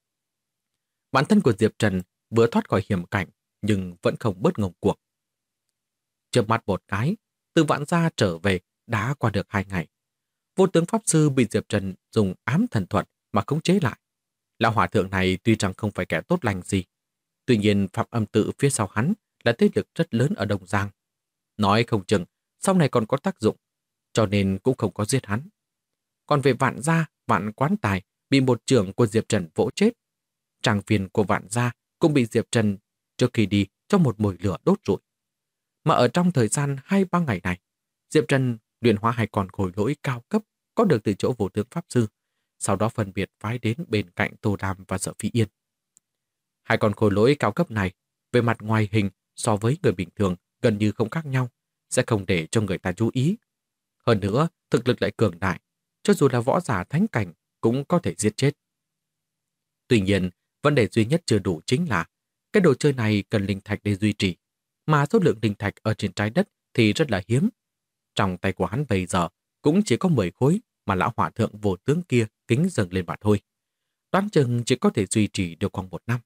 Bản thân của Diệp Trần vừa thoát khỏi hiểm cảnh nhưng vẫn không bớt ngông cuồng. Chớp mắt một cái, từ Vạn Gia trở về đã qua được 2 ngày. Vô tướng Pháp Sư bị Diệp Trần dùng ám thần thuật mà khống chế lại. Lão hòa thượng này tuy rằng không phải kẻ tốt lành gì, tuy nhiên Phạm Âm Tự phía sau hắn là thế lực rất lớn ở Đông Giang. Nói không chừng sau này còn có tác dụng, cho nên cũng không có giết hắn. Còn về Vạn Gia, Vạn Quán Tài bị một trưởng của Diệp Trần vỗ chết. Tràng viên của Vạn Gia cũng bị Diệp Trần trước khi đi trong một mồi lửa đốt rụi. Mà ở trong thời gian 2-3 ngày này, Diệp Trần luyện hóa 2 con khối lỗi cao cấp có được từ chỗ Vô tướng Pháp Sư, sau đó phân biệt phái đến bên cạnh Tô Đàm và Sở Phi Yên. 2 con khối lỗi cao cấp này, về mặt ngoài hình so với người bình thường gần như không khác nhau, sẽ không để cho người ta chú ý. Hơn nữa, thực lực lại cường đại, cho dù là võ giả thánh cảnh cũng có thể giết chết. Tuy nhiên, vấn đề duy nhất chưa đủ chính là cái đồ chơi này cần linh thạch để duy trì, mà số lượng linh thạch ở trên trái đất thì rất là hiếm. Trong tay của hắn bây giờ cũng chỉ có 10 khối mà lão hòa thượng vô tướng kia kính dâng lên mà thôi. Đoán chừng chỉ có thể duy trì được khoảng 1 năm.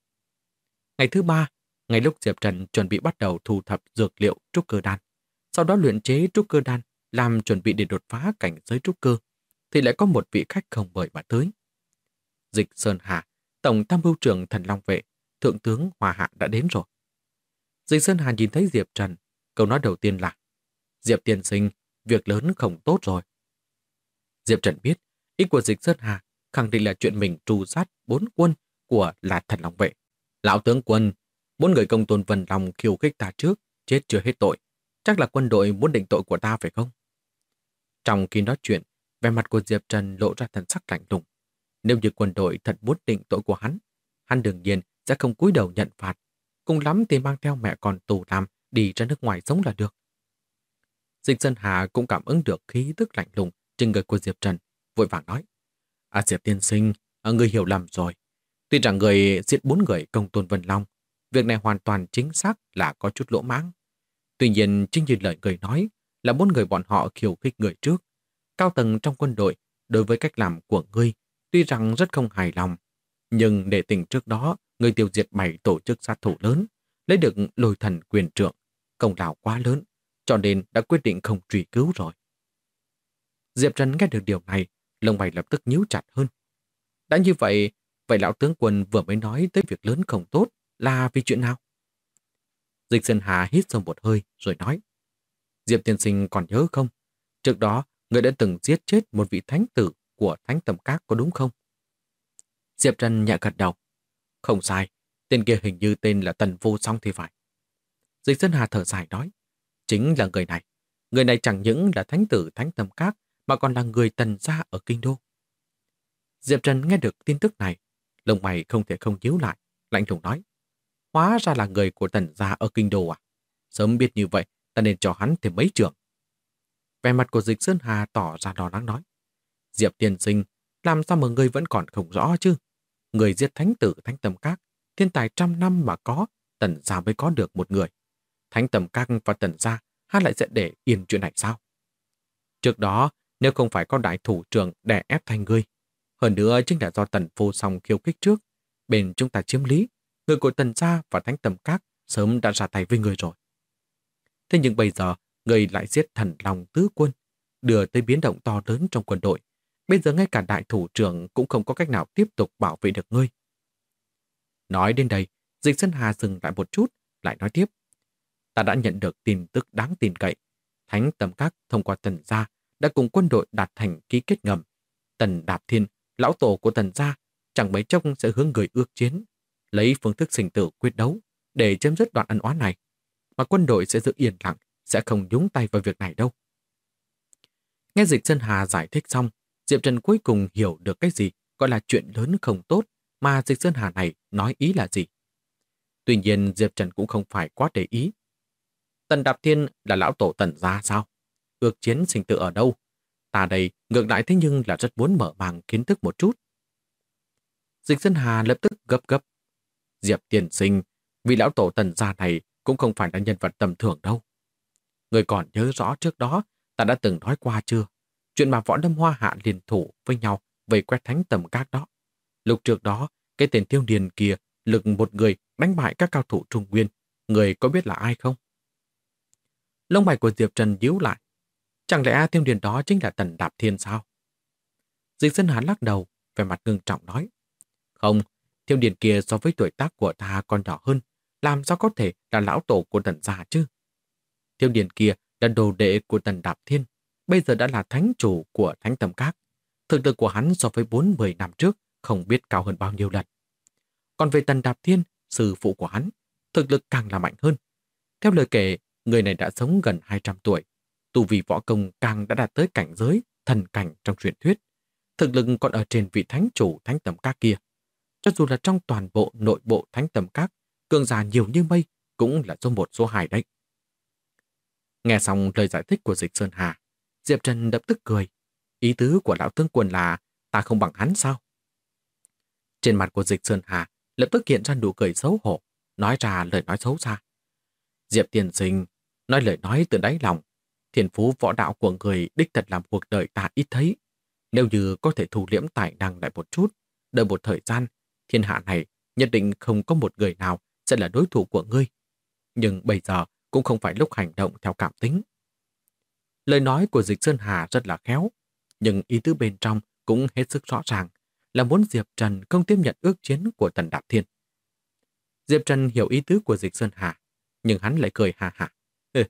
Ngày thứ 3, ngay lúc Diệp Trần chuẩn bị bắt đầu thu thập dược liệu trúc cơ đan, sau đó luyện chế trúc cơ đan làm chuẩn bị để đột phá cảnh giới trúc cơ, thì lại có một vị khách không mời mà tới. Dịch Sơn Hà, Tổng tham mưu trưởng Thần Long Vệ, Thượng tướng Hòa Hạ đã đến rồi. Dịch Sơn Hà nhìn thấy Diệp Trần, câu nói đầu tiên là: Diệp tiên sinh, việc lớn không tốt rồi. Diệp Trần biết, ý của Dịch Sơn Hà khẳng định là chuyện mình tru sát 4 quân của là Thần Long Vệ. Lão tướng quân, 4 người công tôn Vân Long khiêu khích ta trước, chết chưa hết tội. Chắc là quân đội muốn định tội của ta phải không? Trong khi nói chuyện, vẻ mặt của Diệp Trần lộ ra thần sắc lạnh lùng. Nếu như quân đội thật muốn định tội của hắn đương nhiên sẽ không cúi đầu nhận phạt. Cùng lắm thì mang theo mẹ con tù làm đi ra nước ngoài sống là được. Dịch Sơn Hà cũng cảm ứng được khí tức lạnh lùng trên người của Diệp Trần, vội vàng nói: Diệp tiên sinh, người hiểu lầm rồi. Tuy rằng người giết 4 người công tôn Vân Long, việc này hoàn toàn chính xác là có chút lỗ mãng. Tuy nhiên, chính như lời người nói, là 4 người bọn họ khiêu khích người trước. Cao tầng trong quân đội, đối với cách làm của ngươi, tuy rằng rất không hài lòng, nhưng để tình trước đó, ngươi tiêu diệt 7 tổ chức sát thủ lớn, lấy được lôi thần quyền trượng, công lao quá lớn, cho nên đã quyết định không truy cứu rồi. Diệp Trần nghe được điều này, lông mày lập tức nhíu chặt hơn. Đã như vậy, lão tướng quân vừa mới nói tới việc lớn không tốt là vì chuyện nào? Dịch Sơn Hà hít sâu một hơi rồi nói: Diệp tiên sinh còn nhớ không? Trước đó, người đã từng giết chết một vị thánh tử của Thánh Tầm Các có đúng không? Diệp Trần nhẹ gật đầu. Không sai, tên kia hình như tên là Tần Vô Song thì phải. Dịch Sơn Hà thở dài nói: Chính là người này. Người này chẳng những là thánh tử Thánh Tầm Các mà còn là người Tần gia ở kinh đô. Diệp Trần nghe được tin tức này, lông mày không thể không nhíu lại, lạnh lùng nói: Hóa ra là người của Tần gia ở kinh đô à? Sớm biết như vậy, ta nên cho hắn thêm mấy trưởng. Vẻ mặt của Dịch Sơn Hà tỏ ra lo lắng nói: Diệp tiên sinh, làm sao mà ngươi vẫn còn không rõ chứ? Người giết thánh tử Thánh Tầm Các, thiên tài trăm năm mà có, Tần gia mới có được một người. Thánh Tầm Các và Tần gia, hắn lại sẽ để yên chuyện này sao? Trước đó, nếu không phải có đại thủ trưởng đè ép thành ngươi, hơn nữa chính là do Tần Vô Song khiêu khích trước, bên chúng ta chiếm lý, người của Tần gia và Thánh Tầm Các sớm đã ra tay với người rồi. Thế nhưng bây giờ, người lại giết Thần Long tứ quân, đưa tới biến động to lớn trong quân đội. Bây giờ ngay cả đại thủ trưởng cũng không có cách nào tiếp tục bảo vệ được ngươi. Nói đến đây, Dịch Sơn Hà dừng lại một chút, lại nói tiếp: Ta đã nhận được tin tức đáng tin cậy. Thánh Tầm Các thông qua Tần gia đã cùng quân đội đạt thành ký kết ngầm. Tần Đạp Thiên, lão tổ của Tần gia, chẳng mấy chốc sẽ hướng người ước chiến, lấy phương thức sinh tử quyết đấu để chấm dứt đoạn ân oán này. Mà quân đội sẽ giữ yên lặng, sẽ không nhúng tay vào việc này đâu. Nghe Dịch Sơn Hà giải thích xong, Diệp Trần cuối cùng hiểu được cái gì gọi là chuyện lớn không tốt mà Dịch Sơn Hà này nói ý là gì. Tuy nhiên Diệp Trần cũng không phải quá để ý. Tần Đạp Thiên là lão tổ Tần gia sao? Ước chiến sinh tử ở đâu? Ta đây ngược lại thế nhưng là rất muốn mở màng kiến thức một chút. Dịch Sơn Hà lập tức gấp gấp. Diệp tiên sinh, vị lão tổ Tần gia này cũng không phải là nhân vật tầm thường đâu. Người còn nhớ rõ trước đó ta đã từng nói qua chưa? Chuyện mà Võ Lâm Hoa Hạ liên thủ với nhau vây quét Thánh Tầm Các đó. Lúc trước đó, cái tên Tiêu Điền kia lực một người đánh bại các cao thủ Trung Nguyên. Người có biết là ai không? Lông mày của Diệp Trần nhíu lại. Chẳng lẽ Tiêu Điền đó chính là Tần Đạp Thiên sao? Dịch Sơn Hà lắc đầu, vẻ mặt ngưng trọng nói: Không, Tiêu Điền kia so với tuổi tác của ta còn nhỏ hơn, làm sao có thể là lão tổ của Tần gia chứ? Tiêu Điền kia là đồ đệ của Tần Đạp Thiên, bây giờ đã là thánh chủ của Thánh Tầm Các. Thực lực của hắn so với 40 năm trước không biết cao hơn bao nhiêu lần. Còn về Tần Đạp Thiên, sư phụ của hắn, thực lực càng là mạnh hơn. Theo lời kể, người này đã sống gần 200 tuổi, tu vi võ công càng đã đạt tới cảnh giới thần cảnh trong truyền thuyết. Thực lực còn ở trên vị thánh chủ Thánh Tầm Các kia. Cho dù là trong toàn bộ nội bộ Thánh Tầm Các, cường giả nhiều như mây cũng là số 1 số 2 đấy. Nghe xong lời giải thích của Dịch Sơn Hà, Diệp Trần lập tức cười. Ý tứ của lão tướng quân là ta không bằng hắn sao? Trên mặt của Dịch Sơn Hà lập tức hiện ra nụ cười xấu hổ, nói ra lời nói xấu xa. Diệp tiên sinh, nói lời nói từ đáy lòng. Thiên phú võ đạo của người đích thật làm cuộc đời ta ít thấy. Nếu như có thể thu liễm tài năng lại một chút, đợi một thời gian, thiên hạ này nhất định không có một người nào sẽ là đối thủ của ngươi. Nhưng bây giờ cũng không phải lúc hành động theo cảm tính. Lời nói của Dịch Sơn Hà rất là khéo, nhưng ý tứ bên trong cũng hết sức rõ ràng, là muốn Diệp Trần không tiếp nhận ước chiến của Tần Đạp Thiên. Diệp Trần hiểu ý tứ của Dịch Sơn Hà, nhưng hắn lại cười hà hà.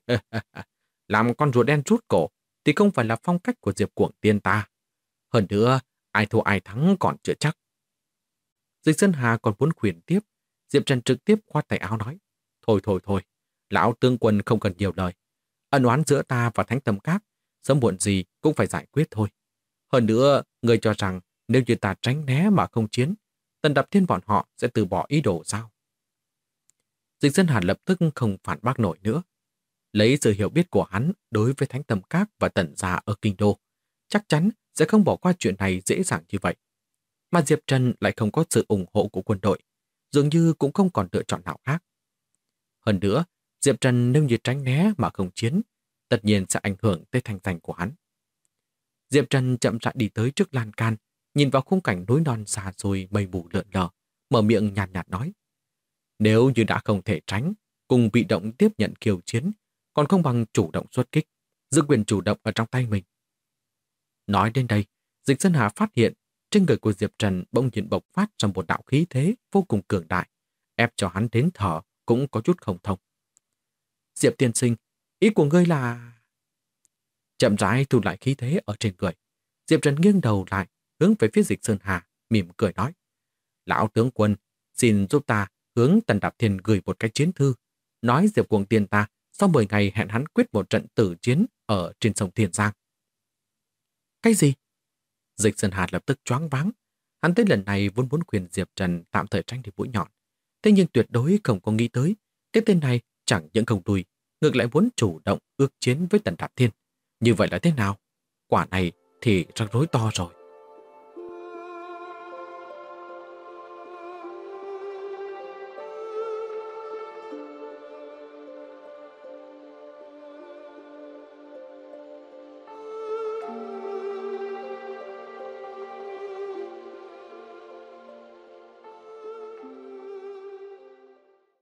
Làm con rùa đen rút cổ thì không phải là phong cách của Diệp Cuồng Tiên ta. Hơn nữa, ai thua ai thắng còn chưa chắc. Dịch Sơn Hà còn muốn khuyên tiếp, Diệp Trần trực tiếp khoát tay áo nói. Thôi, lão tướng quân không cần nhiều lời. Ân oán giữa ta và Thánh Tâm Các, sớm muộn gì cũng phải giải quyết thôi. Hơn nữa, người cho rằng nếu như ta tránh né mà không chiến, Tần Đạp Thiên bọn họ sẽ từ bỏ ý đồ sao? Dịch Sơn Hà lập tức không phản bác nổi nữa. Lấy sự hiểu biết của hắn đối với Thánh Tâm Các và Tần gia ở Kinh Đô, chắc chắn sẽ không bỏ qua chuyện này dễ dàng như vậy. Mà Diệp Trần lại không có sự ủng hộ của quân đội, dường như cũng không còn lựa chọn nào khác. Hơn nữa, Diệp Trần nếu như tránh né mà không chiến, tất nhiên sẽ ảnh hưởng tới thanh danh của hắn. Diệp Trần chậm rãi đi tới trước lan can, nhìn vào khung cảnh núi non xa xôi mây mù lượn lờ, mở miệng nhàn nhạt nói. Nếu như đã không thể tránh, cùng bị động tiếp nhận khiêu chiến, còn không bằng chủ động xuất kích, giữ quyền chủ động ở trong tay mình. Nói đến đây, Dịch Sơn Hà phát hiện trên người của Diệp Trần bỗng nhiên bộc phát ra một đạo khí thế vô cùng cường đại, ép cho hắn đến thở cũng có chút không thông. Diệp tiên sinh, ý của ngươi là... Chậm rãi thu lại khí thế ở trên người. Diệp Trần nghiêng đầu lại, hướng về phía Dịch Sơn Hà, mỉm cười nói. Lão tướng quân, xin giúp ta hướng Tần Đạp Thiên gửi một cái chiến thư, nói Diệp Cuồng Tiên ta sau 10 ngày hẹn hắn quyết một trận tử chiến ở trên sông Thiên Giang. Cái gì? Dịch Sơn Hà lập tức choáng váng. Hắn tới lần này vốn muốn khuyên Diệp Trần tạm thời tránh đi mũi nhọn. Thế nhưng tuyệt đối không có nghĩ tới, cái tên này chẳng những không tùy, ngược lại muốn chủ động ước chiến với Tần Đạp Thiên. Như vậy là thế nào? Quả này thì rắc rối to rồi.